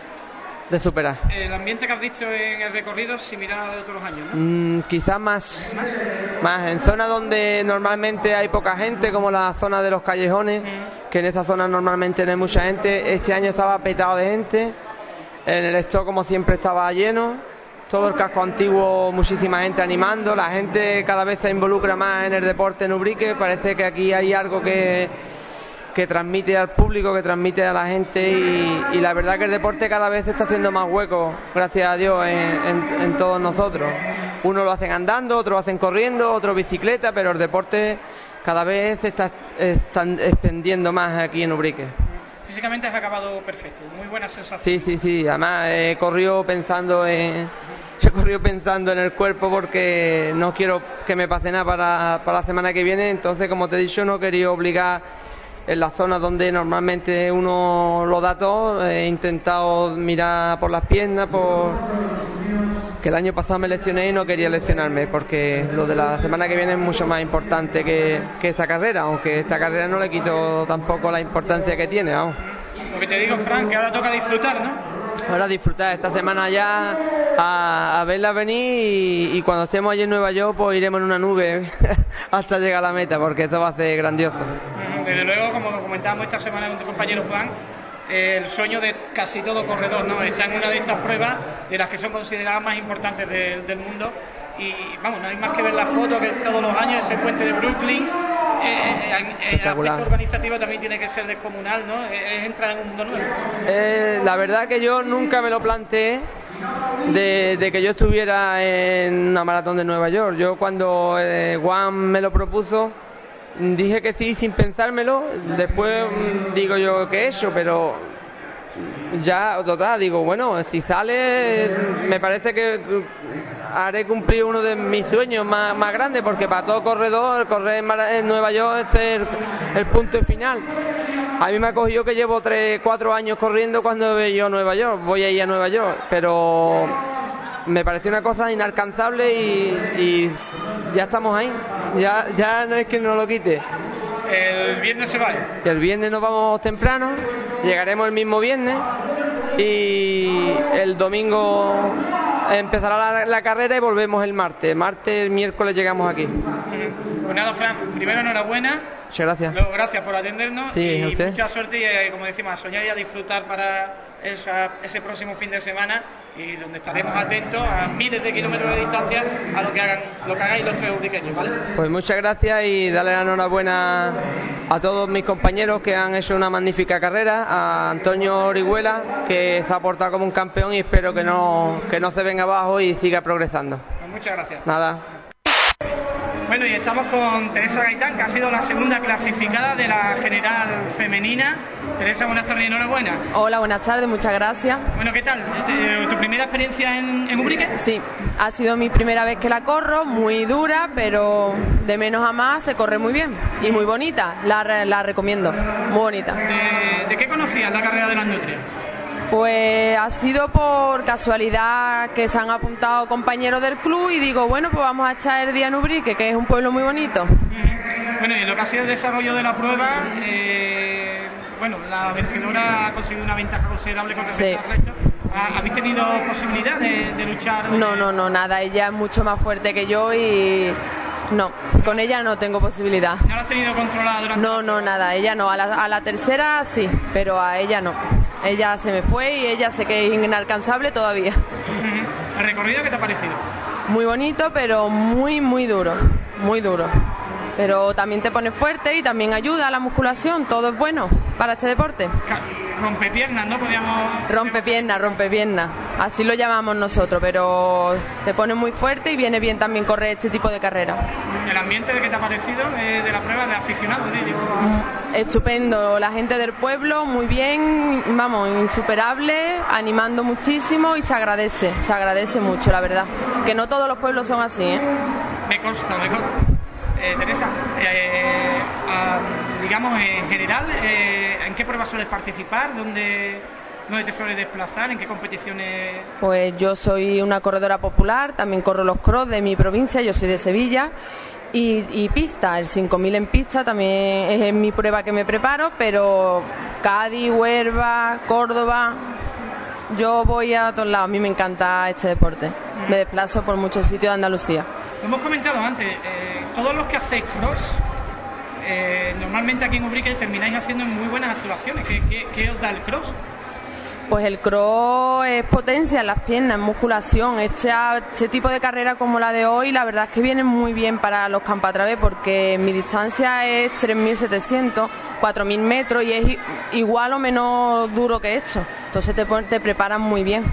de superar. El ambiente que has visto en el recorrido es similar a de otros años, ¿no? Quizás más en zonas donde normalmente hay poca gente, como la zona de los callejones, que en esa zona normalmente no hay mucha gente. Este año estaba petado de gente, en el stock como siempre estaba lleno. Todo el casco antiguo, muchísima gente animando, la gente cada vez se involucra más en el deporte en Ubrique, parece que aquí hay algo que transmite al público, que transmite a la gente y la verdad que el deporte cada vez está haciendo más hueco, gracias a Dios, en todos nosotros. Unos lo hacen andando, otros lo hacen corriendo, otros bicicleta, pero el deporte cada vez se está extendiendo más aquí en Ubrique. Físicamente has acabado perfecto, muy buena sensación. Sí, además he corrido pensando en el cuerpo porque no quiero que me pase nada para la semana que viene, entonces como te he dicho no quería obligar en las zonas donde normalmente uno lo da todo, he intentado mirar por las piernas, que el año pasado me lesioné y no quería lesionarme porque lo de la semana que viene es mucho más importante que esta carrera, aunque esta carrera no le quito tampoco la importancia que tiene, vamos. Lo que te digo, Fran, que ahora toca disfrutar, ¿no? Ahora disfrutar esta semana ya a verla venir y cuando estemos allí en Nueva York pues iremos en una nube hasta llegar a la meta porque esto va a ser grandioso. Desde luego, como comentábamos esta semana con tu compañero Juan, el sueño de casi todo corredor, ¿no? Está en una de estas pruebas de las que son consideradas más importantes del mundo y vamos, no hay más que ver la foto que todos los años ese puente de Brooklyn. El aspecto organizativo también tiene que ser descomunal, ¿no? Es entrar en un mundo nuevo. La verdad que yo nunca me lo planteé de que yo estuviera en una maratón de Nueva York. Yo cuando Juan me lo propuso dije que sí sin pensármelo. Después digo yo que he hecho, pero ya total digo, bueno, si sale me parece que haré cumplir uno de mis sueños más grandes, porque para todo corredor correr en Nueva York es el punto final. A mí me ha cogido que llevo 3-4 años corriendo cuando voy yo a Nueva York, voy a ir a Nueva York, pero me pareció una cosa inalcanzable y ya estamos ahí, ya no es que no lo quite. El viernes se va. El viernes nos vamos temprano, llegaremos el mismo viernes y el domingo empezará la carrera y volvemos el martes. El miércoles llegamos aquí. Pues nada, Fran, primero enhorabuena. Muchas gracias. Luego, gracias por atendernos y usted. Mucha suerte y como decimos, a soñar y a disfrutar para ese próximo fin de semana, y donde estaremos atentos a miles de kilómetros de distancia a lo que hagáis los tres ubriqueños, ¿vale? Pues muchas gracias y darle la enhorabuena a todos mis compañeros que han hecho una magnífica carrera, a Antonio Orihuela, que se ha portado como un campeón, y espero que no se venga abajo y siga progresando. Pues muchas gracias. Nada. Bueno, y estamos con Teresa Gaitán, que ha sido la segunda clasificada de la general femenina. Teresa, buenas tardes y enhorabuena. Hola, buenas tardes, muchas gracias. Bueno, ¿qué tal? ¿Tu primera experiencia en Ubrique? Sí, ha sido mi primera vez que la corro, muy dura, pero de menos a más se corre muy bien y muy bonita, la recomiendo, muy bonita. ¿De qué conocías la carrera de las Nutrias? Pues ha sido por casualidad que se han apuntado compañeros del club y digo, bueno, pues vamos a echar el día en Ubrique, que es un pueblo muy bonito. Bueno, y en lo que ha sido el desarrollo de la prueba, bueno, la vencedora ha conseguido una ventaja considerable con respecto al resto. ¿Habéis tenido posibilidad de luchar? No, nada, ella es mucho más fuerte que yo y... No, con ella no tengo posibilidad. ¿No la has tenido controlada durante? No, nada, ella no. A la tercera sí, pero a ella no. Ella se me fue y ella sé que es inalcanzable todavía. ¿El recorrido qué te ha parecido? Muy bonito, pero muy, muy duro. Muy duro. Pero también te pone fuerte y también ayuda a la musculación. Todo es bueno para este deporte. Rompepiernas, ¿no? Rompepiernas. Así lo llamamos nosotros, pero te pone muy fuerte y viene bien también correr este tipo de carrera. ¿El ambiente de qué te ha parecido de la prueba de aficionados? Estupendo, la gente del pueblo, muy bien, vamos, insuperable, animando muchísimo y se agradece mucho, la verdad. Que no todos los pueblos son así, ¿eh? Me consta. Teresa, digamos en general, ¿en qué pruebas sueles participar? ¿Dónde te sueles desplazar? ¿En qué competiciones? Pues yo soy una corredora popular, también corro los cross de mi provincia, yo soy de Sevilla, y pista, el 5000 en pista también es mi prueba que me preparo, pero Cádiz, Huelva, Córdoba, yo voy a todos lados, a mí me encanta este deporte, me desplazo por muchos sitios de Andalucía. Lo hemos comentado antes, todos los que hacéis cross, normalmente aquí en Ubrique termináis haciendo muy buenas actuaciones. ¿Qué os da el cross? Pues el cross es potencia en las piernas, musculación. Este tipo de carrera como la de hoy, la verdad es que viene muy bien para los campatravés, porque mi distancia es 3.700, 4.000 metros y es igual o menos duro que esto. Entonces te preparan muy bien.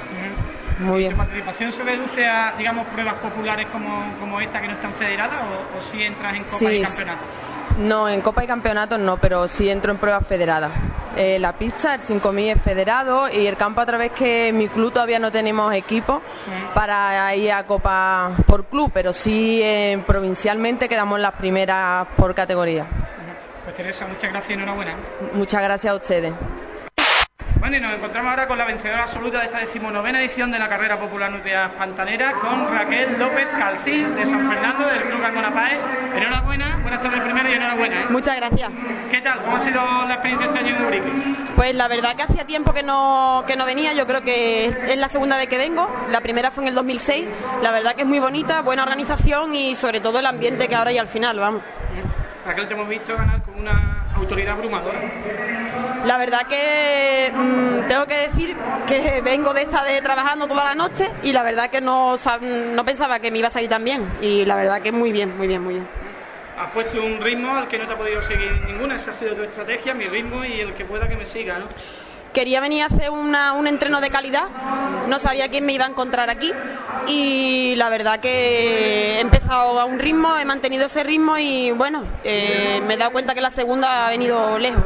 Muy bien. ¿Tu participación se reduce a, digamos, pruebas populares como esta que no están federadas o si entras en Copa y Campeonato? No, en Copa y Campeonatos no, pero sí entro en pruebas federadas. La pista, el 5000 es federado y el campo a través que mi club todavía no tenemos equipo para ir a Copa por club, pero sí provincialmente quedamos las primeras por categoría. Pues Teresa, muchas gracias y enhorabuena. Muchas gracias a ustedes. Bueno, y nos encontramos ahora con la vencedora absoluta de esta 19ª edición de la Carrera Popular Nutrias Pantanera, con Raquel López Calsís, de San Fernando, del Club Carmona Páez. Enhorabuena, buenas tardes primero y enhorabuena. Muchas gracias. ¿Qué tal? ¿Cómo ha sido la experiencia este año en Ubrique? Pues la verdad que hacía tiempo que no venía, yo creo que es la segunda vez que vengo, la primera fue en el 2006, la verdad que es muy bonita, buena organización y sobre todo el ambiente que ahora hay al final, vamos. Raquel, te hemos visto ganar con una autoridad abrumadora. La verdad que tengo que decir que vengo de trabajando toda la noche y la verdad que no pensaba que me iba a salir tan bien y la verdad que muy bien. Has puesto un ritmo al que no te ha podido seguir ninguna, esa ha sido tu estrategia, mi ritmo y el que pueda que me siga, ¿no? Quería venir a hacer un entreno de calidad, no sabía quién me iba a encontrar aquí y la verdad que he empezado a un ritmo, he mantenido ese ritmo y bueno, me he dado cuenta que la segunda ha venido lejos.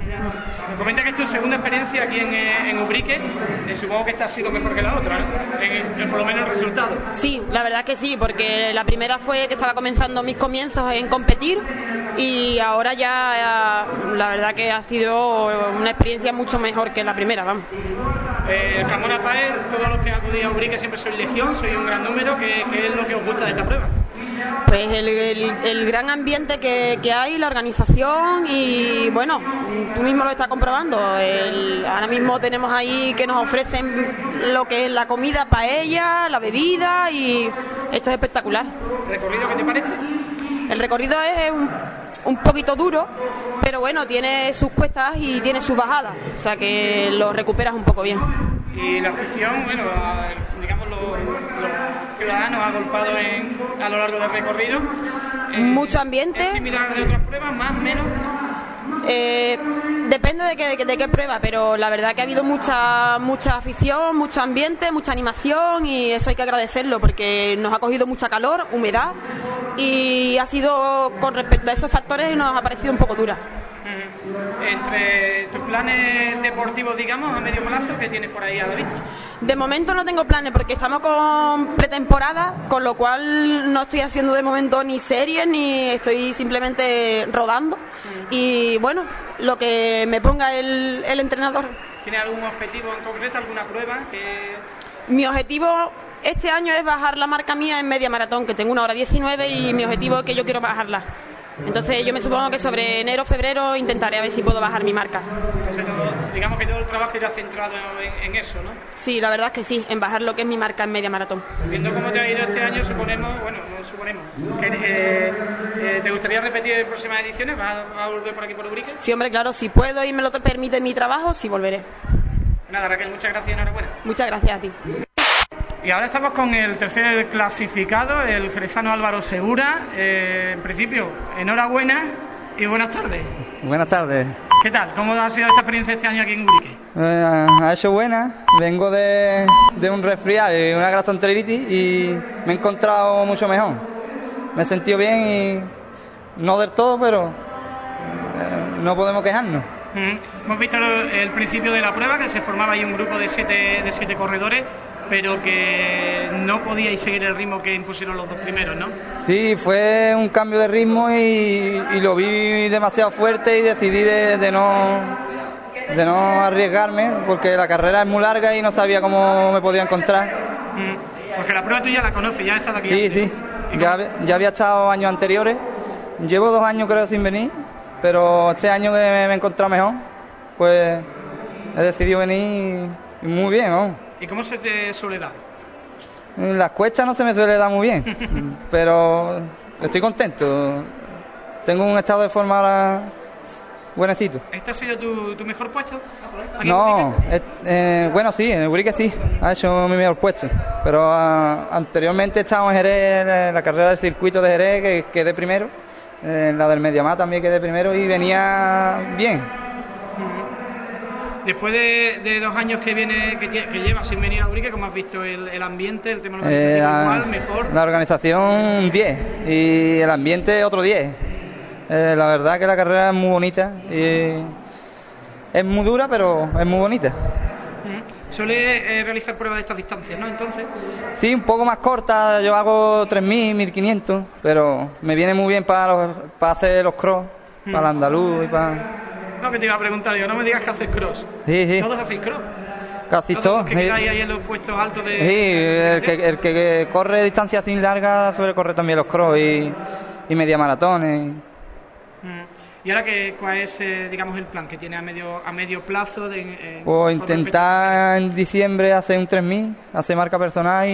Me comenta que es tu segunda experiencia aquí en Ubrique, supongo que esta ha sido mejor que la otra, ¿no? En por lo menos el resultado. Sí, la verdad que sí, porque la primera fue que estaba comenzando mis comienzos en competir y ahora ya la verdad que ha sido una experiencia mucho mejor que la primera, vamos. Carmona Páez, todos los que acudís a Ubrique siempre sois legión, sois un gran número, ¿qué es lo que os gusta de esta prueba? Pues el gran ambiente que hay, la organización y bueno, tú mismo lo estás comprobando. Ahora mismo tenemos ahí que nos ofrecen lo que es la comida, paella, la bebida y esto es espectacular. ¿El recorrido qué te parece? El recorrido un poquito duro, pero bueno, tiene sus cuestas y tiene sus bajadas, o sea que lo recuperas un poco bien. Y la afición, bueno, digamos los ciudadanos agolpados a lo largo del recorrido. Mucho ambiente. ¿Es similar de otras pruebas, más o menos? Depende de qué prueba, pero la verdad que ha habido mucha afición, mucho ambiente, mucha animación, y eso hay que agradecerlo porque nos ha cogido mucha calor, humedad, y ha sido, con respecto a esos factores, nos ha parecido un poco dura. Entre tus planes deportivos, digamos, a medio plazo, ¿qué tienes por ahí a la vista? De momento no tengo planes porque estamos con pretemporada, con lo cual no estoy haciendo de momento ni series ni estoy simplemente rodando. Y bueno, lo que me ponga el entrenador. ¿Tienes algún objetivo en concreto, alguna prueba? Mi objetivo este año es bajar la marca mía en media maratón, que tengo 1 hora 19 y mi objetivo es que yo quiero bajarla. Entonces yo me supongo que sobre enero, febrero intentaré a ver si puedo bajar mi marca. Entonces digamos que todo el trabajo irá centrado en eso, ¿no? Sí, la verdad es que sí, en bajar lo que es mi marca en media maratón. Viendo cómo te ha ido este año, suponemos que ¿te gustaría repetir en próximas ediciones? ¿Vas a volver por aquí por Ubrique? Sí, hombre, claro, si puedo y me lo permite mi trabajo, sí volveré. Nada, Raquel, muchas gracias y enhorabuena. Muchas gracias a ti. Y ahora estamos con el tercer clasificado, el jerezano Álvaro Segura. En principio, enhorabuena y buenas tardes. Buenas tardes. ¿Qué tal? ¿Cómo ha sido esta experiencia este año aquí en Ubrique? Ha hecho buena. Vengo de un resfriado y una gastroenteritis y me he encontrado mucho mejor. Me he sentido bien y no del todo, pero no podemos quejarnos. Hemos visto el principio de la prueba, que se formaba ahí un grupo de siete corredores, pero que no podíais seguir el ritmo que impusieron los dos primeros, ¿no? Sí, fue un cambio de ritmo y lo vi demasiado fuerte y decidí de no arriesgarme, porque la carrera es muy larga y no sabía cómo me podía encontrar. Porque la prueba tuya la conoces, ya has estado aquí Sí, antes. sí, ya había estado años anteriores, llevo 2 años creo sin venir, pero este año que me he encontrado mejor, pues he decidido venir y muy bien, ¿no? ¿Y cómo se te suele dar? Las cuestas no se me suele dar muy bien, pero estoy contento. Tengo un estado de forma ahora buenecito. ¿Este ha sido tu mejor puesto? No, bueno, sí, en Ubrique sí, ha hecho mi mejor puesto. Pero anteriormente he estado en Jerez, en la carrera del circuito de Jerez, que quedé primero. En la del Mediamar también quedé primero y venía bien. Después de 2 años que llevas sin venir a Ubrique, ¿cómo has visto el ambiente, el tema organizativo igual, mejor? La organización 10 y el ambiente otro 10. La verdad que la carrera es muy bonita y es muy dura, pero es muy bonita. Suele realizar pruebas de estas distancias, ¿no? Entonces. Sí, un poco más corta, yo hago 3.000, 1.500, pero me viene muy bien para hacer los cross, para el andaluz y para... No, que te iba a preguntar yo, no me digas que haces cross. Sí. ¿Todos hacéis cross? Casi todos. Que quedáis ahí en los puestos altos de... Sí, el que corre distancias así largas suele correr también los cross y media maratones. ¿Y ahora cuál es, digamos, el plan que tiene a medio plazo? Pues intentar en diciembre hacer un 3.000, hacer marca personal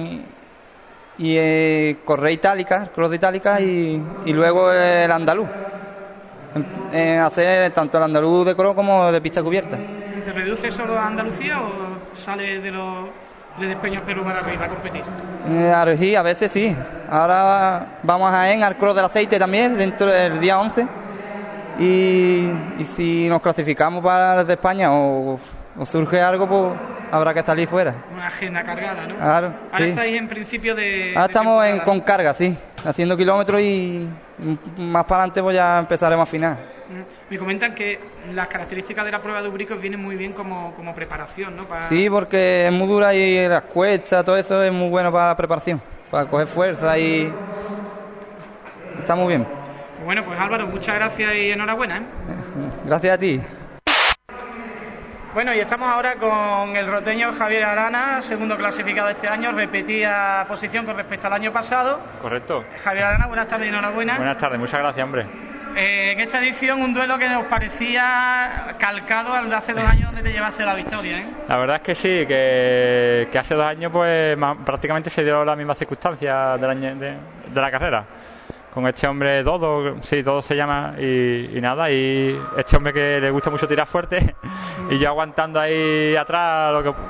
y correr itálica, cross de itálica y luego el andaluz. Hacer tanto el andaluz de cross como de pista cubierta. ¿Te reduce solo a Andalucía o sales de Despeños Perú para arriba a competir? Sí, a veces sí. Ahora vamos a Jaén al cross del aceite también, dentro del día 11. Y si nos clasificamos para el de España o surge algo, pues habrá que salir fuera. Una agenda cargada, ¿no? Claro. Ahora sí. estáis en principio de... Ahora estamos con carga, sí, haciendo kilómetros y más para adelante pues ya empezaremos a afinar. Me comentan que las características de la prueba de Ubrique vienen muy bien como preparación, ¿no? Sí, porque es muy dura y las cuestas, todo eso es muy bueno para la preparación, para coger fuerza y está muy bien. Bueno, pues Álvaro, muchas gracias y enhorabuena, ¿eh? Gracias a ti. Bueno, y estamos ahora con el roteño Javier Arana, segundo clasificado este año, repetía posición con respecto al año pasado. Correcto. Javier Arana, buenas tardes y enhorabuena. Buenas tardes, muchas gracias, hombre. En esta edición un duelo que nos parecía calcado al de hace 2 años donde te llevaste la victoria, ¿eh? La verdad es que sí, que hace 2 años pues prácticamente se dio la misma circunstancia de la carrera. con este hombre Dodo, sí, Dodo se llama, y nada, y este hombre que le gusta mucho tirar fuerte y yo aguantando ahí atrás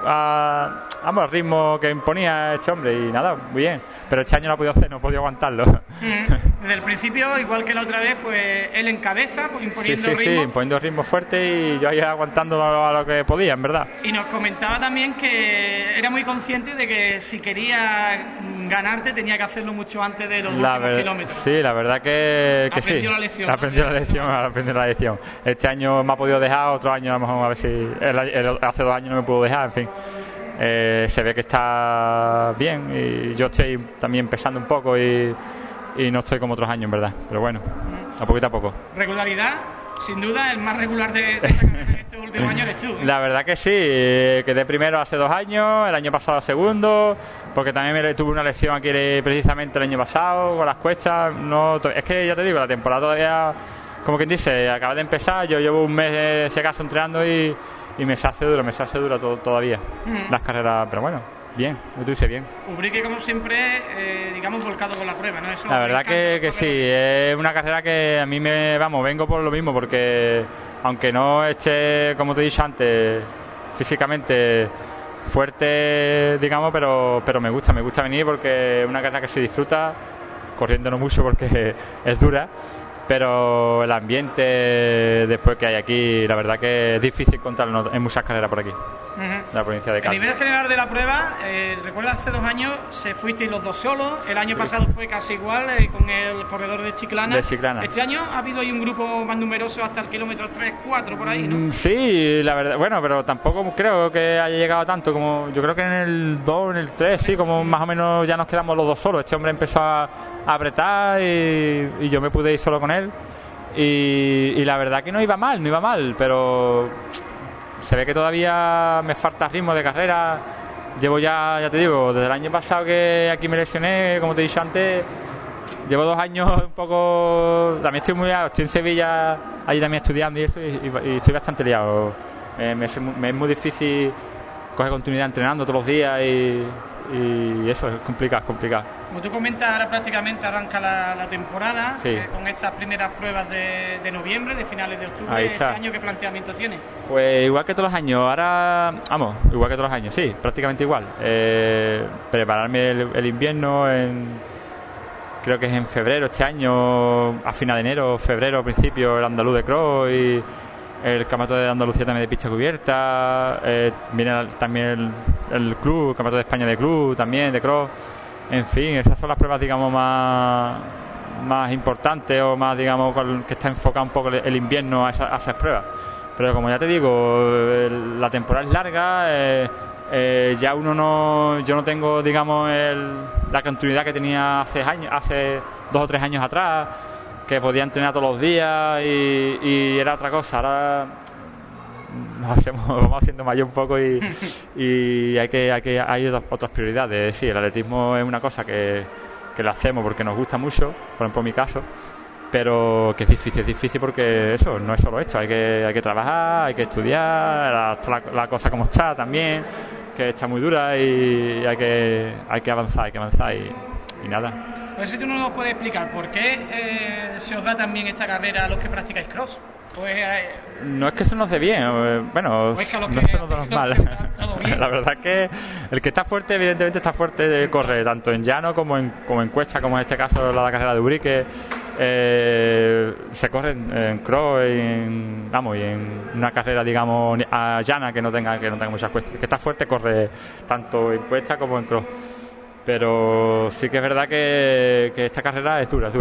al ritmo que imponía este hombre, y nada, muy bien, pero este año no ha podido hacer, no he podido aguantarlo. Desde el principio, igual que la otra vez, pues él en cabeza, pues imponiendo ritmo. Sí, imponiendo ritmo fuerte y yo ahí aguantando a lo que podía, en verdad. Y nos comentaba también que era muy consciente de que si quería ganarte tenía que hacerlo mucho antes de los últimos kilómetros. Sí, la verdad que aprendió sí. La lección, aprendió la lección. Este año me ha podido dejar, otro año a lo mejor a ver si hace 2 años no me pudo dejar, en fin. Se ve que está bien y yo estoy también pesando un poco y no estoy como otros años, en verdad, pero bueno, a poquito a poco. Regularidad, sin duda, el más regular de este último año eres tú, ¿eh? La verdad que sí, quedé primero hace 2 años, el año pasado segundo, porque también tuve una lesión aquí precisamente el año pasado con las cuestas. Es que ya te digo, la temporada todavía, como quien dice, acaba de empezar, yo llevo un mes si acaso entrenando y me se hace duro todavía las carreras, pero bueno, bien, tú dices bien. Ubrique, como siempre, digamos, volcado con la prueba, ¿no? Eso la verdad que sí, es una carrera que a mí vengo por lo mismo, porque aunque no esté, como te he dicho antes, físicamente fuerte, digamos, pero me gusta venir porque es una carrera que se disfruta, corriendo no mucho porque es dura, pero el ambiente después que hay aquí, la verdad que es difícil encontrarlo en muchas carreras por aquí, de la provincia de Cádiz. A nivel general de la prueba, recuerda hace 2 años se fuisteis los dos solos, el año pasado fue casi igual con el corredor de Chiclana. Este año ha habido ahí un grupo más numeroso hasta el kilómetro 3-4 por ahí, ¿no? Sí, la verdad, bueno, pero tampoco creo que haya llegado tanto, como yo creo que en el 2, en el 3, sí, como más o menos ya nos quedamos los dos solos. Este hombre empezó a apretar y yo me pude ir solo con él y la verdad que no iba mal, pero se ve que todavía me falta ritmo de carrera. Llevo ya te digo, desde el año pasado que aquí me lesioné, como te he dicho antes, llevo 2 años un poco, también estoy en Sevilla, allí también estudiando y eso, y estoy bastante liado. Me es muy difícil coger continuidad entrenando todos los días y eso es complicado. Como tú comentas, ahora prácticamente arranca la temporada, sí. Con estas primeras pruebas de noviembre, de finales de octubre. ¿Este año qué planteamiento tiene? Pues igual que todos los años, igual que todos los años, sí, prácticamente igual. Prepararme el invierno creo que es en febrero este año, a final de enero, febrero, principio, el andaluz de cross y el campeonato de Andalucía también de pista cubierta, viene también el club, el campeonato de España de club también, de cross, en fin, esas son las pruebas, digamos, más importantes o más, digamos, que está enfocado un poco el invierno a esas pruebas. Pero como ya te digo, la temporada es larga, ya yo no tengo, digamos, la continuidad que tenía hace 2 o 3 años atrás, que podía entrenar todos los días y era otra cosa. Ahora vamos haciendo mayor un poco y hay otras prioridades. Sí, el atletismo es una cosa que lo hacemos porque nos gusta mucho, por ejemplo en mi caso, pero que es difícil porque eso no es solo esto, hay que trabajar, hay que estudiar, la cosa como está también, que está muy dura y hay que avanzar y nada. Pues si tú no nos puedes explicar por qué se os da también esta carrera a los que practicáis cross. Pues, no es que se nos dé bien, no se nos da mal. La verdad es que el que está fuerte, evidentemente está fuerte, corre tanto en llano como en cuesta, como en este caso la carrera de Ubrique. Se corre en cross y en una carrera, digamos, llana que no tenga muchas cuestas. El que está fuerte corre tanto en cuesta como en cross. Pero sí que es verdad que esta carrera es dura.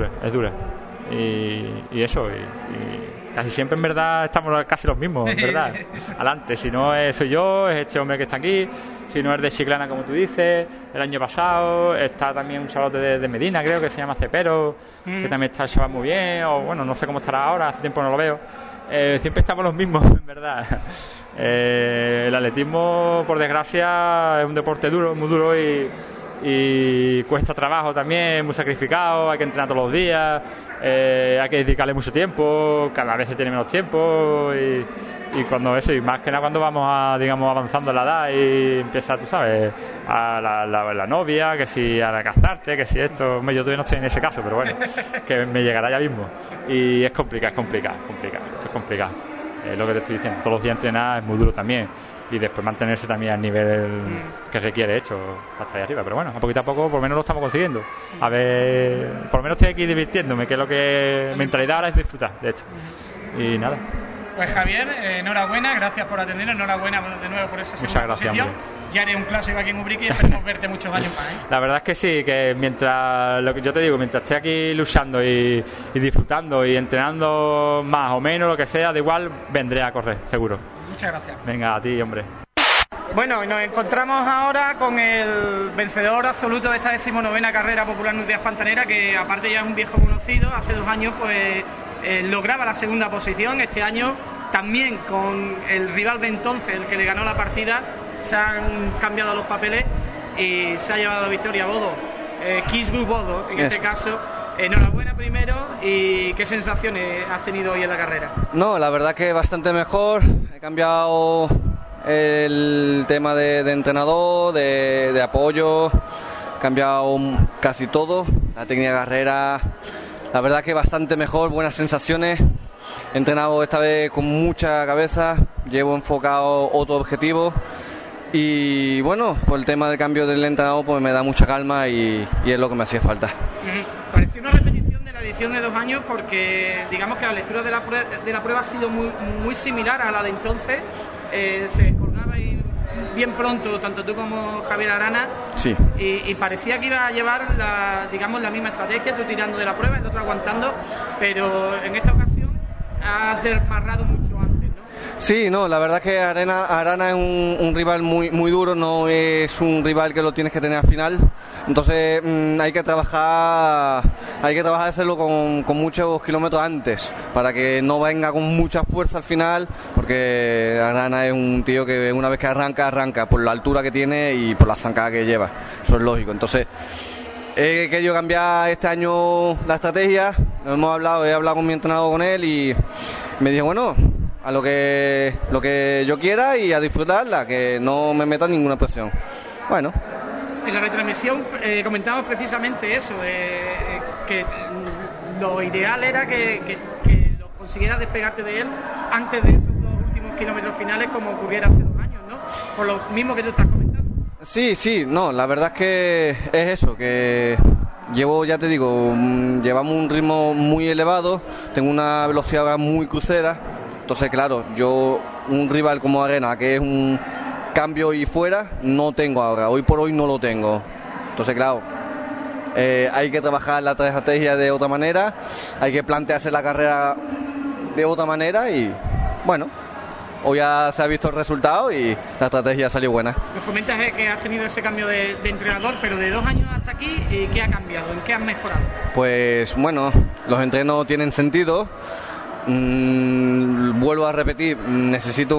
Y eso, y casi siempre en verdad estamos casi los mismos, en verdad. Adelante, si no soy yo, es este hombre que está aquí, si no es de Chiclana, como tú dices. El año pasado está también un chaval de Medina, creo que se llama Cepero, que también está el chaval muy bien, o bueno, no sé cómo estará ahora, hace tiempo no lo veo. Siempre estamos los mismos, en verdad. El atletismo, por desgracia, es un deporte duro, muy duro y cuesta trabajo también, muy sacrificado, hay que entrenar todos los días, hay que dedicarle mucho tiempo, cada vez se tiene menos tiempo y cuando eso, y más que nada cuando vamos avanzando en la edad y empieza, tú sabes, a la novia, que si a casarte, que si esto, yo todavía no estoy en ese caso, pero bueno, que me llegará ya mismo. Y es complicado, esto es complicado. Es lo que te estoy diciendo, todos los días entrenar es muy duro también, y después mantenerse también al nivel que requiere hecho hasta ahí arriba, pero bueno, a poquito a poco por lo menos lo estamos consiguiendo. A ver, por lo menos estoy aquí divirtiéndome, que es lo que mentalidad ahora es disfrutar de esto. Y nada. Pues Javier, enhorabuena, gracias por atendernos, enhorabuena de nuevo por esa segunda posición. Ya eres un clásico aquí en Ubrique y esperemos verte muchos años más, ¿eh? La verdad es que sí, que mientras, lo que yo te digo, mientras esté aquí luchando y disfrutando y entrenando más o menos, lo que sea, da igual, vendré a correr, seguro. Muchas gracias. Venga, a ti, hombre. Bueno, nos encontramos ahora con el vencedor absoluto de esta 19ª carrera popular Nutrias Pantanera, que aparte ya es un viejo conocido. Hace 2 años pues lograba la segunda posición. Este año también con el rival de entonces, el que le ganó la partida, se han cambiado los papeles y se ha llevado la victoria Bodo, Kisbu Bodo en este caso. Enhorabuena primero, y ¿qué sensaciones has tenido hoy en la carrera? No, la verdad que bastante mejor. He cambiado el tema de entrenador, de apoyo, he cambiado casi todo. La técnica de carrera, la verdad que bastante mejor, buenas sensaciones. He entrenado esta vez con mucha cabeza, llevo enfocado otro objetivo. Y bueno, por el tema del cambio del entrenador pues me da mucha calma y es lo que me hacía falta. Parecía una repetición de la edición de 2 años porque digamos que la lectura de la prueba ha sido muy similar a la de entonces. Se colgaba ahí bien pronto, tanto tú como Javier Arana. Sí. Y parecía que iba a llevar la misma estrategia, tú tirando de la prueba, el otro aguantando, pero en esta ocasión has desmarrado mucho antes. Sí, no, la verdad es que Arana es un rival muy duro, no es un rival que lo tienes que tener al final, entonces hay que trabajárselo con muchos kilómetros antes, para que no venga con mucha fuerza al final, porque Arana es un tío que una vez que arranca por la altura que tiene y por la zancada que lleva, eso es lógico. Entonces he querido cambiar este año la estrategia, he hablado con mi entrenador, con él, y me dijo, bueno, a lo que yo quiera y a disfrutarla, que no me meta ninguna presión. Bueno. En la retransmisión comentamos precisamente eso, que lo ideal era que lo consiguieras despegarte de él antes de esos 2 últimos kilómetros finales, como ocurriera hace 2 años, ¿no? Por lo mismo que tú estás comentando. Sí, no, la verdad es que es eso, que ya te digo, llevamos un ritmo muy elevado, tengo una velocidad muy crucera. Entonces, claro, yo un rival como Arena, que es un cambio y fuera, no tengo ahora. Hoy por hoy no lo tengo. Entonces, claro, hay que trabajar la estrategia de otra manera, hay que plantearse la carrera de otra manera y, bueno, hoy ya se ha visto el resultado y la estrategia salió buena. Nos comentas que has tenido ese cambio de entrenador, pero de 2 años hasta aquí, ¿qué ha cambiado? ¿En qué has mejorado? Pues, bueno, los entrenos tienen sentido. Vuelvo a repetir, necesito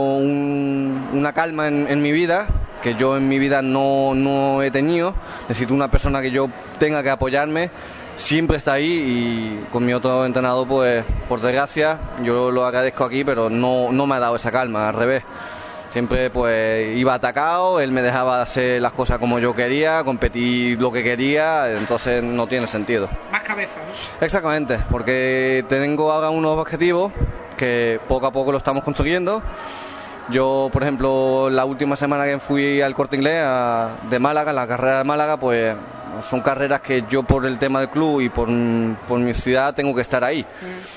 una calma en mi vida, que yo en mi vida no he tenido. Necesito una persona que yo tenga que apoyarme, siempre está ahí, y con mi otro entrenador, pues por desgracia, yo lo agradezco aquí, pero no me ha dado esa calma, al revés. Siempre pues iba atacado, él me dejaba hacer las cosas como yo quería, competir lo que quería, entonces no tiene sentido. Más cabeza, ¿no? Exactamente, porque tengo ahora unos objetivos que poco a poco lo estamos consiguiendo. Yo, por ejemplo, la última semana que fui al Corte Inglés de Málaga, la carrera de Málaga, pues son carreras que yo por el tema del club y por mi ciudad tengo que estar ahí.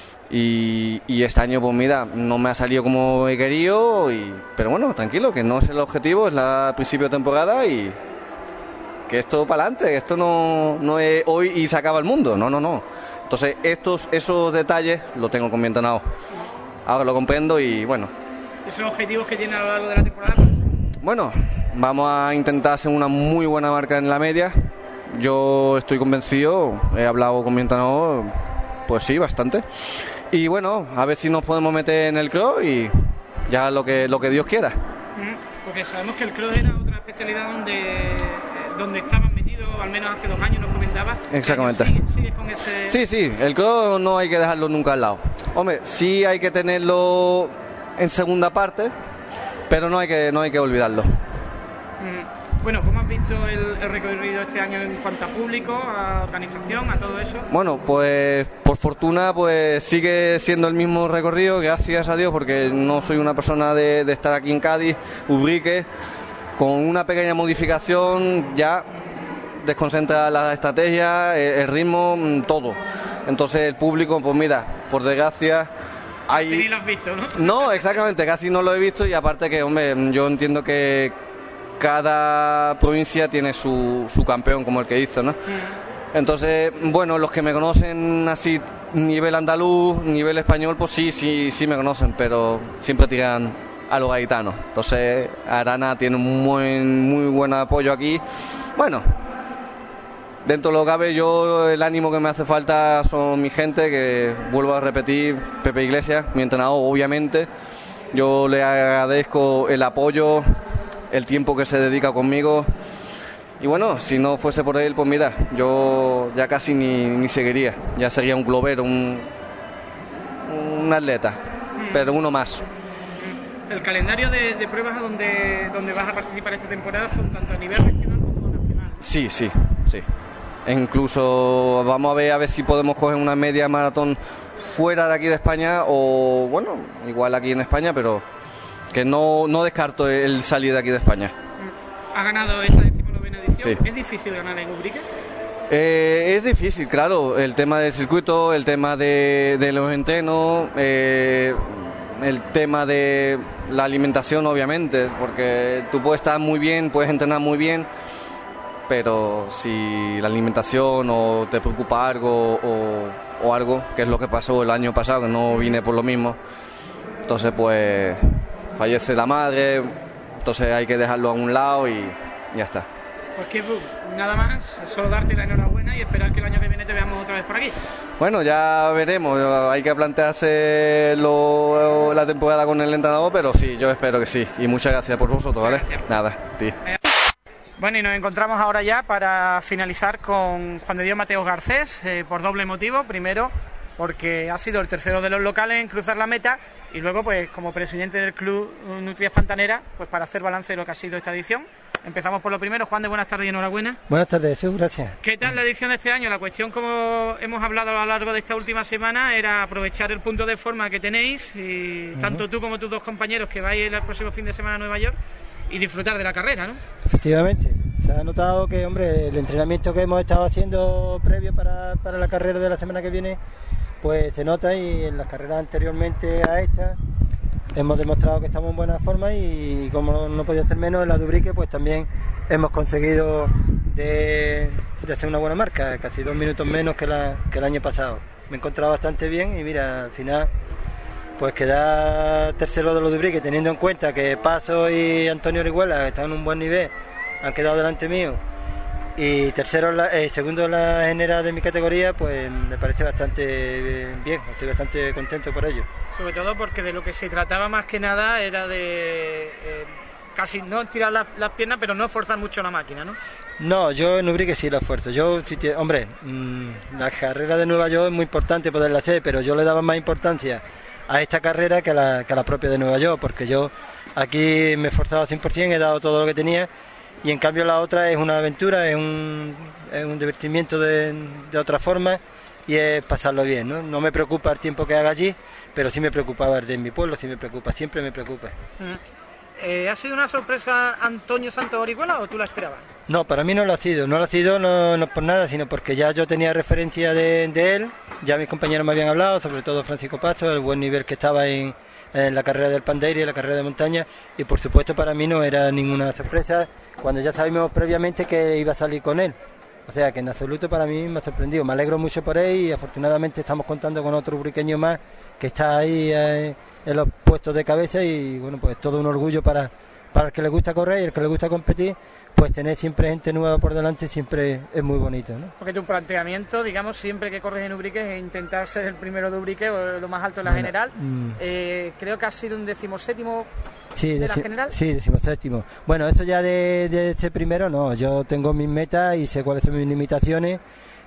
Y este año, pues mira, no me ha salido como he querido, pero bueno, tranquilo, que no es el objetivo, es el principio de temporada y que esto para adelante, que esto no es hoy y se acaba el mundo, no. Entonces esos detalles los tengo con mi entrenador. Ahora lo comprendo y bueno. ¿Esos objetivos que tiene a lo largo de la temporada? Bueno, vamos a intentar hacer una muy buena marca en la media. Yo estoy convencido, he hablado con mi entrenador, pues sí, bastante. Y bueno, a ver si nos podemos meter en el cross y ya lo que Dios quiera. Porque sabemos que el cross era otra especialidad donde estaban metidos, al menos hace 2 años nos comentabas. Exactamente. ¿Sigues con ese...? Sí, el cross no hay que dejarlo nunca al lado. Hombre, sí hay que tenerlo en segunda parte, pero no hay que olvidarlo. Bueno, ¿cómo has visto el recorrido este año en cuanto a público, a organización, a todo eso? Bueno, pues por fortuna pues sigue siendo el mismo recorrido, gracias a Dios, porque no soy una persona de estar aquí en Cádiz, Ubrique, con una pequeña modificación ya desconcentra la estrategia, el ritmo, todo. Entonces el público, pues mira, por desgracia... Sí, lo has visto, ¿no? No, exactamente, casi no lo he visto y aparte que, hombre, yo entiendo que cada provincia tiene su campeón, como el que hizo, ¿no? Entonces, bueno, los que me conocen así, nivel andaluz, nivel español, pues sí me conocen, pero siempre tiran a los gaitanos. Entonces, Arana tiene un muy buen apoyo aquí. Bueno, dentro de lo que cabe, yo el ánimo que me hace falta son mi gente, que vuelvo a repetir, Pepe Iglesias, mi entrenador, obviamente. Yo le agradezco el apoyo, el tiempo que se dedica conmigo. Y bueno, si no fuese por él, pues mira, yo ya casi ni seguiría. Ya sería un globero, un atleta, pero uno más. El calendario de pruebas donde vas a participar esta temporada son tanto a nivel regional como nacional. Sí. E incluso vamos a ver si podemos coger una media maratón fuera de aquí de España o, bueno, igual aquí en España, pero que no descarto el salir de aquí de España. Ha ganado esta 19ª edición. Sí. ¿Es difícil ganar en Ubrique? Es difícil, claro, el tema del circuito, el tema de los entrenos, el tema de la alimentación, obviamente, porque tú puedes estar muy bien, puedes entrenar muy bien, pero si la alimentación o te preocupa algo o algo, que es lo que pasó el año pasado, que no vine por lo mismo, entonces pues fallece la madre, entonces hay que dejarlo a un lado y ya está. Pues que nada más, solo darte la enhorabuena y esperar que el año que viene te veamos otra vez por aquí. Bueno, ya veremos, hay que plantearse la temporada con el entrenador, pero sí, yo espero que sí. Y muchas gracias por vosotros, ¿vale? Gracias. Nada, ti. Bueno, y nos encontramos ahora ya para finalizar con Juan de Dios Mateos Garcés, por doble motivo. Primero, porque ha sido el tercero de los locales en cruzar la meta, y luego, pues como presidente del Club Nutrias Pantanera, pues para hacer balance de lo que ha sido esta edición. Empezamos por lo primero. Juan de, buenas tardes y enhorabuena. Buenas tardes, Jesús, gracias. ¿Qué tal la edición de este año? La cuestión, como hemos hablado a lo largo de esta última semana, era aprovechar el punto de forma que tenéis, y tanto tú como tus dos compañeros que vais el próximo fin de semana a Nueva York, y disfrutar de la carrera, ¿no? Efectivamente, se ha notado que, hombre, el entrenamiento que hemos estado haciendo previo para la carrera de la semana que viene, pues se nota, y en las carreras anteriormente a esta hemos demostrado que estamos en buena forma, y como no podía ser menos, en la de Ubrique pues también hemos conseguido de hacer una buena marca, casi 2 minutos menos que el año pasado. Me he encontrado bastante bien y mira, al final pues quedar tercero de los de Ubrique, teniendo en cuenta que Paso y Antonio Orihuela están en un buen nivel, han quedado delante mío, y segundo en la general de mi categoría, pues me parece bastante bien, estoy bastante contento por ello. Sobre todo porque de lo que se trataba más que nada era de casi no tirar las piernas, pero no forzar mucho la máquina, ¿no? No, yo en Ubrique sí la esfuerzo. La carrera de Nueva York es muy importante poderla hacer, pero yo le daba más importancia a esta carrera que a la propia de Nueva York, porque yo aquí me he esforzado 100%, he dado todo lo que tenía, y en cambio la otra es una aventura, es un divertimiento de otra forma, y es pasarlo bien, ¿no? No me preocupa el tiempo que haga allí, pero sí me preocupaba el de mi pueblo, sí me preocupa, siempre me preocupa. ¿Ha sido una sorpresa Antonio Santos Orihuela o tú la esperabas? No, para mí no lo ha sido no por nada, sino porque ya yo tenía referencia de él, ya mis compañeros me habían hablado, sobre todo Francisco Paso, el buen nivel que estaba en la carrera del Pandeiro y la carrera de montaña, y por supuesto para mí no era ninguna sorpresa cuando ya sabíamos previamente que iba a salir con él. O sea que en absoluto para mí me ha sorprendido, me alegro mucho por él, y afortunadamente estamos contando con otro ubriqueño más que está ahí en los puestos de cabeza, y bueno, pues todo un orgullo para el que le gusta correr y el que le gusta competir, pues tener siempre gente nueva por delante siempre es muy bonito, ¿no? Porque tu planteamiento, digamos, siempre que corres en Ubrique es intentar ser el primero de Ubrique o lo más alto en la general. Creo que ha sido un 17º de la general. Sí, 17º. Bueno, eso ya de ese primero no, yo tengo mis metas y sé cuáles son mis limitaciones.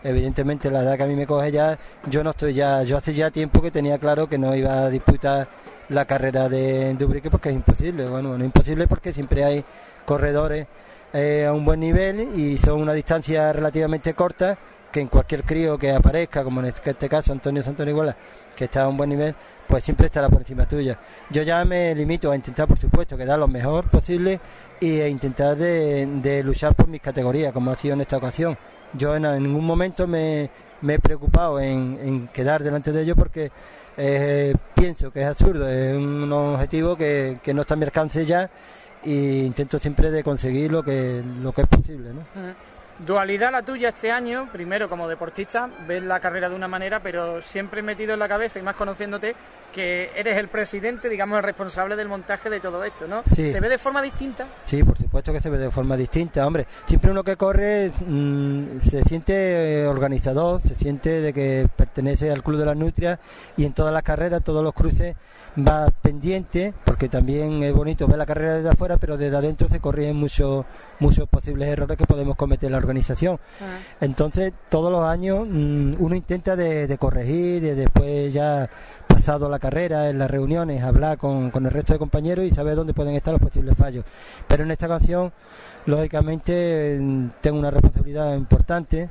evidentemente la edad que a mí me coge ya, yo hace ya tiempo que tenía claro que no iba a disputar la carrera de Ubrique porque es imposible. Bueno, no es imposible porque siempre hay corredores a un buen nivel y son una distancia relativamente corta, que en cualquier crío que aparezca, como en este caso Antonio Santonihuela, que está a un buen nivel, pues siempre estará por encima tuya. Yo ya me limito a intentar, por supuesto, quedar lo mejor posible e intentar de luchar por mis categorías, como ha sido en esta ocasión. Yo en ningún momento me he preocupado en quedar delante de ellos porque pienso que es absurdo, es un objetivo que no está a mi alcance ya, e intento siempre de conseguir lo que es posible, ¿no? Dualidad la tuya este año, primero como deportista, ves la carrera de una manera, pero siempre metido en la cabeza y más conociéndote que eres el presidente, digamos el responsable del montaje de todo esto, ¿no? Sí. ¿Se ve de forma distinta? Sí, por supuesto que se ve de forma distinta, hombre. Siempre uno que corre se siente organizador, se siente de que pertenece al Club de las Nutrias y en todas las carreras, todos los cruces va pendiente, porque también es bonito ver la carrera desde afuera, pero desde adentro se corrigen muchos posibles errores que podemos cometer en la organización. Entonces, todos los años uno intenta de corregir, de después ya pasado la carrera, en las reuniones, hablar con el resto de compañeros y saber dónde pueden estar los posibles fallos. Pero en esta ocasión, lógicamente, tengo una responsabilidad importante.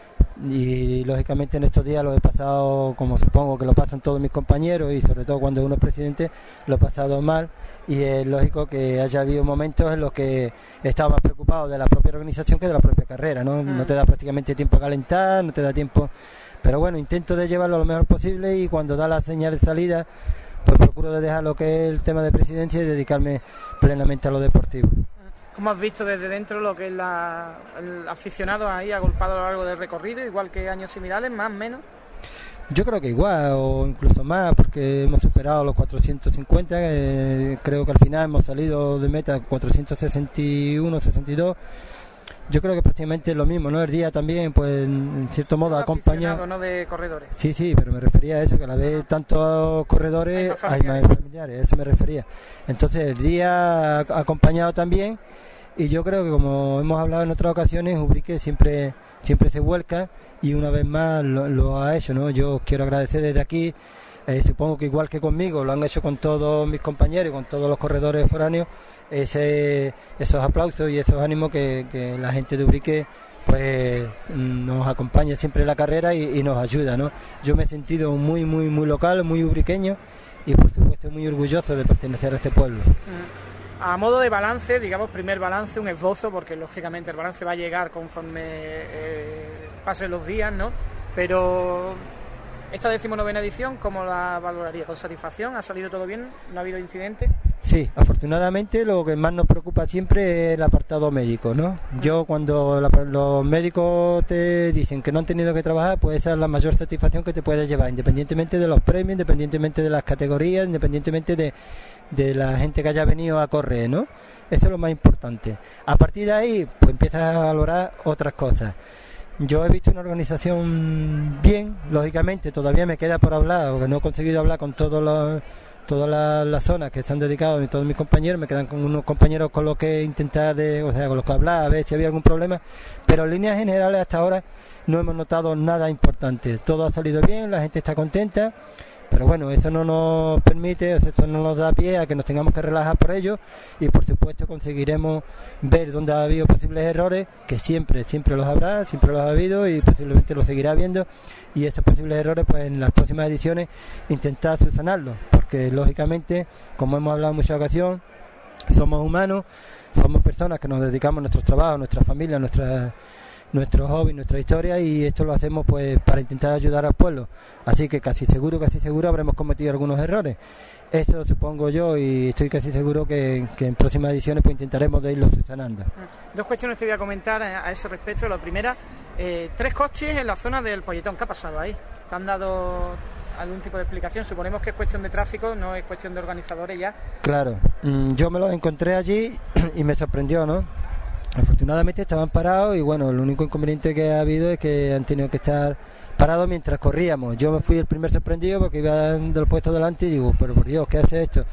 Y lógicamente en estos días lo he pasado como supongo que lo pasan todos mis compañeros, y sobre todo cuando uno es presidente lo he pasado mal, y es lógico que haya habido momentos en los que estaba más preocupado de la propia organización que de la propia carrera, ¿no? No te da prácticamente tiempo a calentar, no te da tiempo, pero bueno, intento de llevarlo lo mejor posible, y cuando da la señal de salida pues procuro de dejar lo que es el tema de presidencia y dedicarme plenamente a lo deportivo. ¿Cómo has visto desde dentro lo que es el aficionado ahí agolpado a lo largo del recorrido, igual que años similares, más o menos? Yo creo que igual, o incluso más, porque hemos superado los 450, creo que al final hemos salido de meta 461, 62. Yo creo que prácticamente es lo mismo, ¿no? El día también, pues en cierto modo acompaña, ¿no? De corredores. Sí, pero me refería a eso, que a la vez tantos corredores hay más familiares, a eso me refería. Entonces el día ha acompañado también, y yo creo que, como hemos hablado en otras ocasiones, Ubrique siempre se vuelca, y una vez más lo ha hecho, ¿no? Yo quiero agradecer desde aquí, supongo que igual que conmigo lo han hecho con todos mis compañeros y con todos los corredores foráneos, esos aplausos y esos ánimos que la gente de Ubrique pues nos acompaña siempre en la carrera y nos ayuda, ¿no? Yo me he sentido muy local, muy ubriqueño, y por supuesto muy orgulloso de pertenecer a este pueblo. A modo de balance, digamos, primer balance, un esbozo, porque lógicamente el balance va a llegar conforme pasen los días, ¿no? Pero esta 19ª edición, ¿cómo la valoraría? ¿Con satisfacción? ¿Ha salido todo bien? ¿No ha habido incidentes? Sí, afortunadamente lo que más nos preocupa siempre es el apartado médico, ¿no? Yo, cuando los médicos te dicen que no han tenido que trabajar, pues esa es la mayor satisfacción que te puedes llevar, independientemente de los premios, independientemente de las categorías, independientemente de la gente que haya venido a correr, ¿no? Eso es lo más importante. A partir de ahí, pues empiezas a valorar otras cosas. Yo he visto una organización bien, lógicamente todavía me queda por hablar, porque no he conseguido hablar con todas las zonas que están dedicadas, y todos mis compañeros, me quedan con unos compañeros con los que intentar, con los que hablar, a ver si había algún problema, pero en líneas generales hasta ahora no hemos notado nada importante, todo ha salido bien, la gente está contenta, pero bueno, eso no nos permite, eso no nos da pie a que nos tengamos que relajar por ello, y por supuesto conseguiremos ver dónde ha habido posibles errores, que siempre los habrá, siempre los ha habido y posiblemente los seguirá habiendo, y estos posibles errores pues en las próximas ediciones intentar subsanarlos, porque lógicamente, como hemos hablado en muchas ocasiones, somos humanos, somos personas que nos dedicamos a nuestros trabajos, a nuestra familia, a nuestro hobby, nuestra historia, y esto lo hacemos pues para intentar ayudar al pueblo, así que casi seguro habremos cometido algunos errores, eso supongo yo, y estoy casi seguro que en próximas ediciones pues intentaremos de irlo subsanando. Dos cuestiones te voy a comentar a ese respecto. La primera, 3 coches en la zona del Polletón, ¿qué ha pasado ahí? ¿Te han dado algún tipo de explicación? Suponemos que es cuestión de tráfico, no es cuestión de organizadores ya. Claro, yo me los encontré allí y me sorprendió, ¿no? Afortunadamente estaban parados, y bueno, el único inconveniente que ha habido es que han tenido que estar parados mientras corríamos. Yo me fui el primer sorprendido porque iba del puesto delante y digo, pero por Dios, ¿qué hace esto?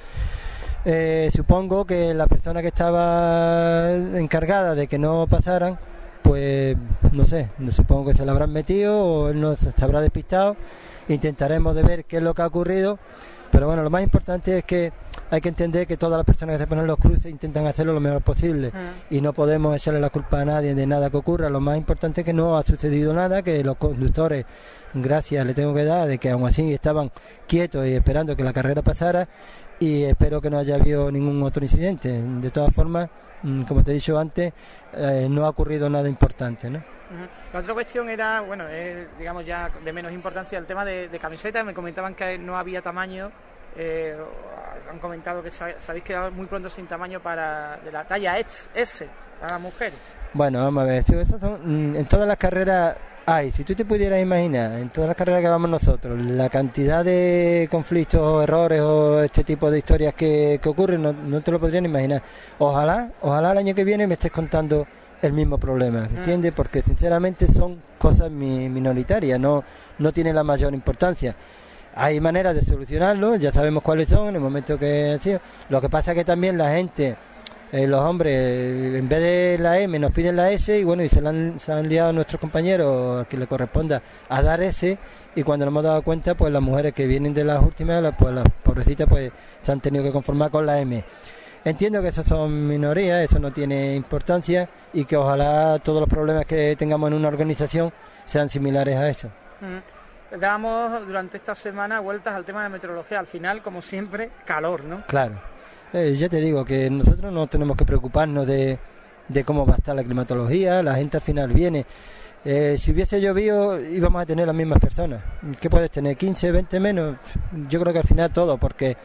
Supongo que la persona que estaba encargada de que no pasaran pues no sé, supongo que se lo habrán metido o él no se habrá despistado. Intentaremos de ver qué es lo que ha ocurrido, pero bueno, lo más importante es que hay que entender que todas las personas que se ponen los cruces intentan hacerlo lo mejor posible y no podemos echarle la culpa a nadie de nada que ocurra. Lo más importante es que no ha sucedido nada, que los conductores, gracias le tengo que dar de que aún así estaban quietos y esperando que la carrera pasara, y espero que no haya habido ningún otro incidente. De todas formas, como te he dicho antes, no ha ocurrido nada importante, ¿no? La otra cuestión era, bueno, digamos ya de menos importancia, el tema de camisetas. Me comentaban que no había tamaño, han comentado que se habéis quedado muy pronto sin tamaño de la talla S para mujeres. Bueno, vamos a ver, en todas las carreras hay, si tú te pudieras imaginar, en todas las carreras que vamos nosotros, la cantidad de conflictos o errores o este tipo de historias que ocurren, no te lo podrían imaginar. Ojalá el año que viene me estés contando el mismo problema, ¿entiendes? Porque sinceramente son cosas minoritarias, no tienen la mayor importancia. Hay maneras de solucionarlo, ya sabemos cuáles son en el momento que ha sido. Lo que pasa es que también la gente, los hombres, en vez de la M nos piden la S, y bueno, y se han liado a nuestros compañeros a que le corresponda a dar S, y cuando nos hemos dado cuenta, pues las mujeres que vienen de las últimas, pues las pobrecitas, pues se han tenido que conformar con la M. Entiendo que esas son minorías, eso no tiene importancia, y que ojalá todos los problemas que tengamos en una organización sean similares a eso. Dábamos durante esta semana vueltas al tema de meteorología. Al final, como siempre, calor, ¿no? Claro. Ya te digo que nosotros no tenemos que preocuparnos de cómo va a estar la climatología. La gente al final viene. Si hubiese llovido, íbamos a tener las mismas personas. ¿Qué puedes tener? ¿15, 20 menos? Yo creo que al final todo, porque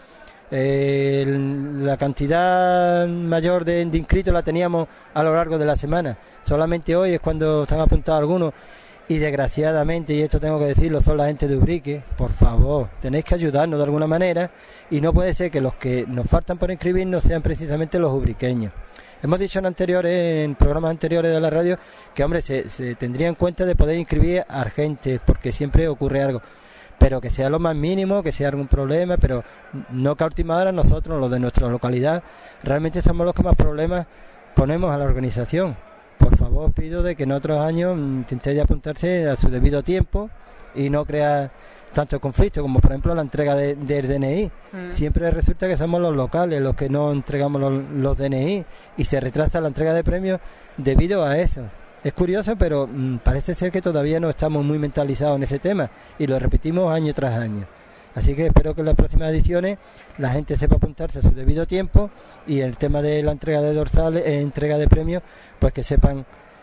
la cantidad mayor de inscritos la teníamos a lo largo de la semana. Solamente hoy es cuando se han apuntado algunos, y desgraciadamente, y esto tengo que decirlo, son la gente de Ubrique. Por favor, tenéis que ayudarnos de alguna manera, y no puede ser que los que nos faltan por inscribirnos sean precisamente los ubriqueños. Hemos dicho en programas anteriores de la radio que, hombre, se tendría en cuenta de poder inscribir a gente, porque siempre ocurre algo, pero que sea lo más mínimo, que sea algún problema, pero no que a última hora nosotros, los de nuestra localidad, realmente somos los que más problemas ponemos a la organización. Por favor, pido de que en otros años intentéis apuntarse a su debido tiempo y no crear tanto conflicto, como por ejemplo la entrega del DNI. Siempre resulta que somos los locales los que no entregamos los DNI, y se retrasa la entrega de premios debido a eso. Es curioso, pero parece ser que todavía no estamos muy mentalizados en ese tema, y lo repetimos año tras año. Así que espero que en las próximas ediciones la gente sepa apuntarse a su debido tiempo, y el tema de la entrega de dorsales, entrega de premios, pues que sepan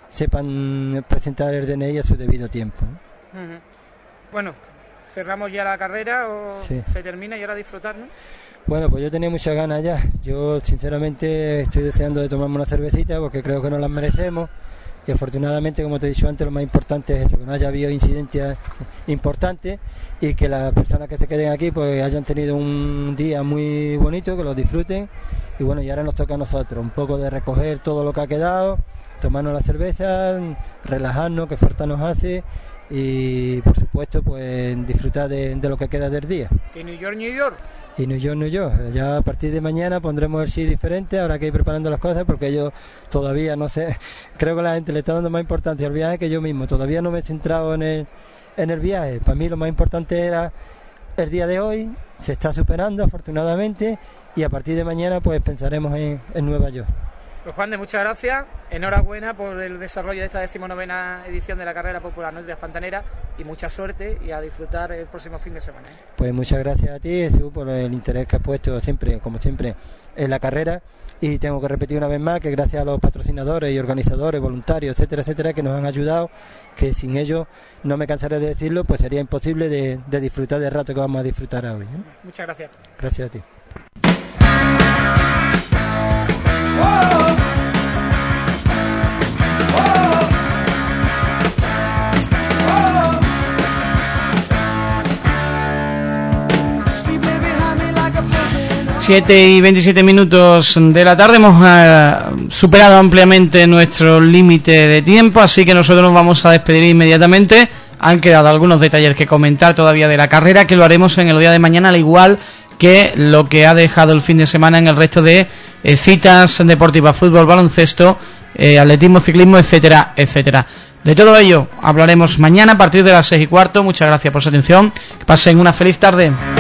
presentar el DNI a su debido tiempo. Bueno, cerramos ya la carrera, o sí, se termina y ahora disfrutar, ¿no? Bueno, pues yo tenía muchas ganas ya. Yo sinceramente estoy deseando de tomarme una cervecita, porque creo que nos las merecemos. Y afortunadamente, como te he dicho antes, lo más importante es esto, que no haya habido incidentes importantes, y que las personas que se queden aquí pues hayan tenido un día muy bonito, que lo disfruten. Y bueno, y ahora nos toca a nosotros un poco de recoger todo lo que ha quedado, tomarnos la cerveza, relajarnos, que falta nos hace, y por supuesto pues disfrutar de lo que queda del día. ¿Y New York, New York? Y New York, New York. Ya a partir de mañana pondremos el sí diferente, habrá que ir preparando las cosas, porque yo todavía no sé, creo que la gente le está dando más importancia al viaje que yo mismo. Todavía no me he centrado en el viaje. Para mí lo más importante era el día de hoy, se está superando afortunadamente, y a partir de mañana pues pensaremos en Nueva York. Pues Juan de, muchas gracias, enhorabuena por el desarrollo de esta 19ª edición de la Carrera Popular Nuestras Pantaneras, y mucha suerte, y a disfrutar el próximo fin de semana. Pues muchas gracias a ti, Jesús, por el interés que has puesto siempre, como siempre, en la carrera, y tengo que repetir una vez más que gracias a los patrocinadores y organizadores, voluntarios, etcétera, etcétera, que nos han ayudado, que sin ellos, no me cansaré de decirlo, pues sería imposible de disfrutar del rato que vamos a disfrutar hoy, ¿eh? Muchas gracias. Gracias a ti. 7:27 de la tarde, hemos superado ampliamente nuestro límite de tiempo, así que nosotros nos vamos a despedir inmediatamente. Han quedado algunos detalles que comentar todavía de la carrera, que lo haremos en el día de mañana, al igual que lo que ha dejado el fin de semana en el resto de citas deportivas, fútbol, baloncesto, atletismo, ciclismo, etcétera, etcétera. De todo ello hablaremos mañana a partir de las 6:15. Muchas gracias por su atención. Que pasen una feliz tarde.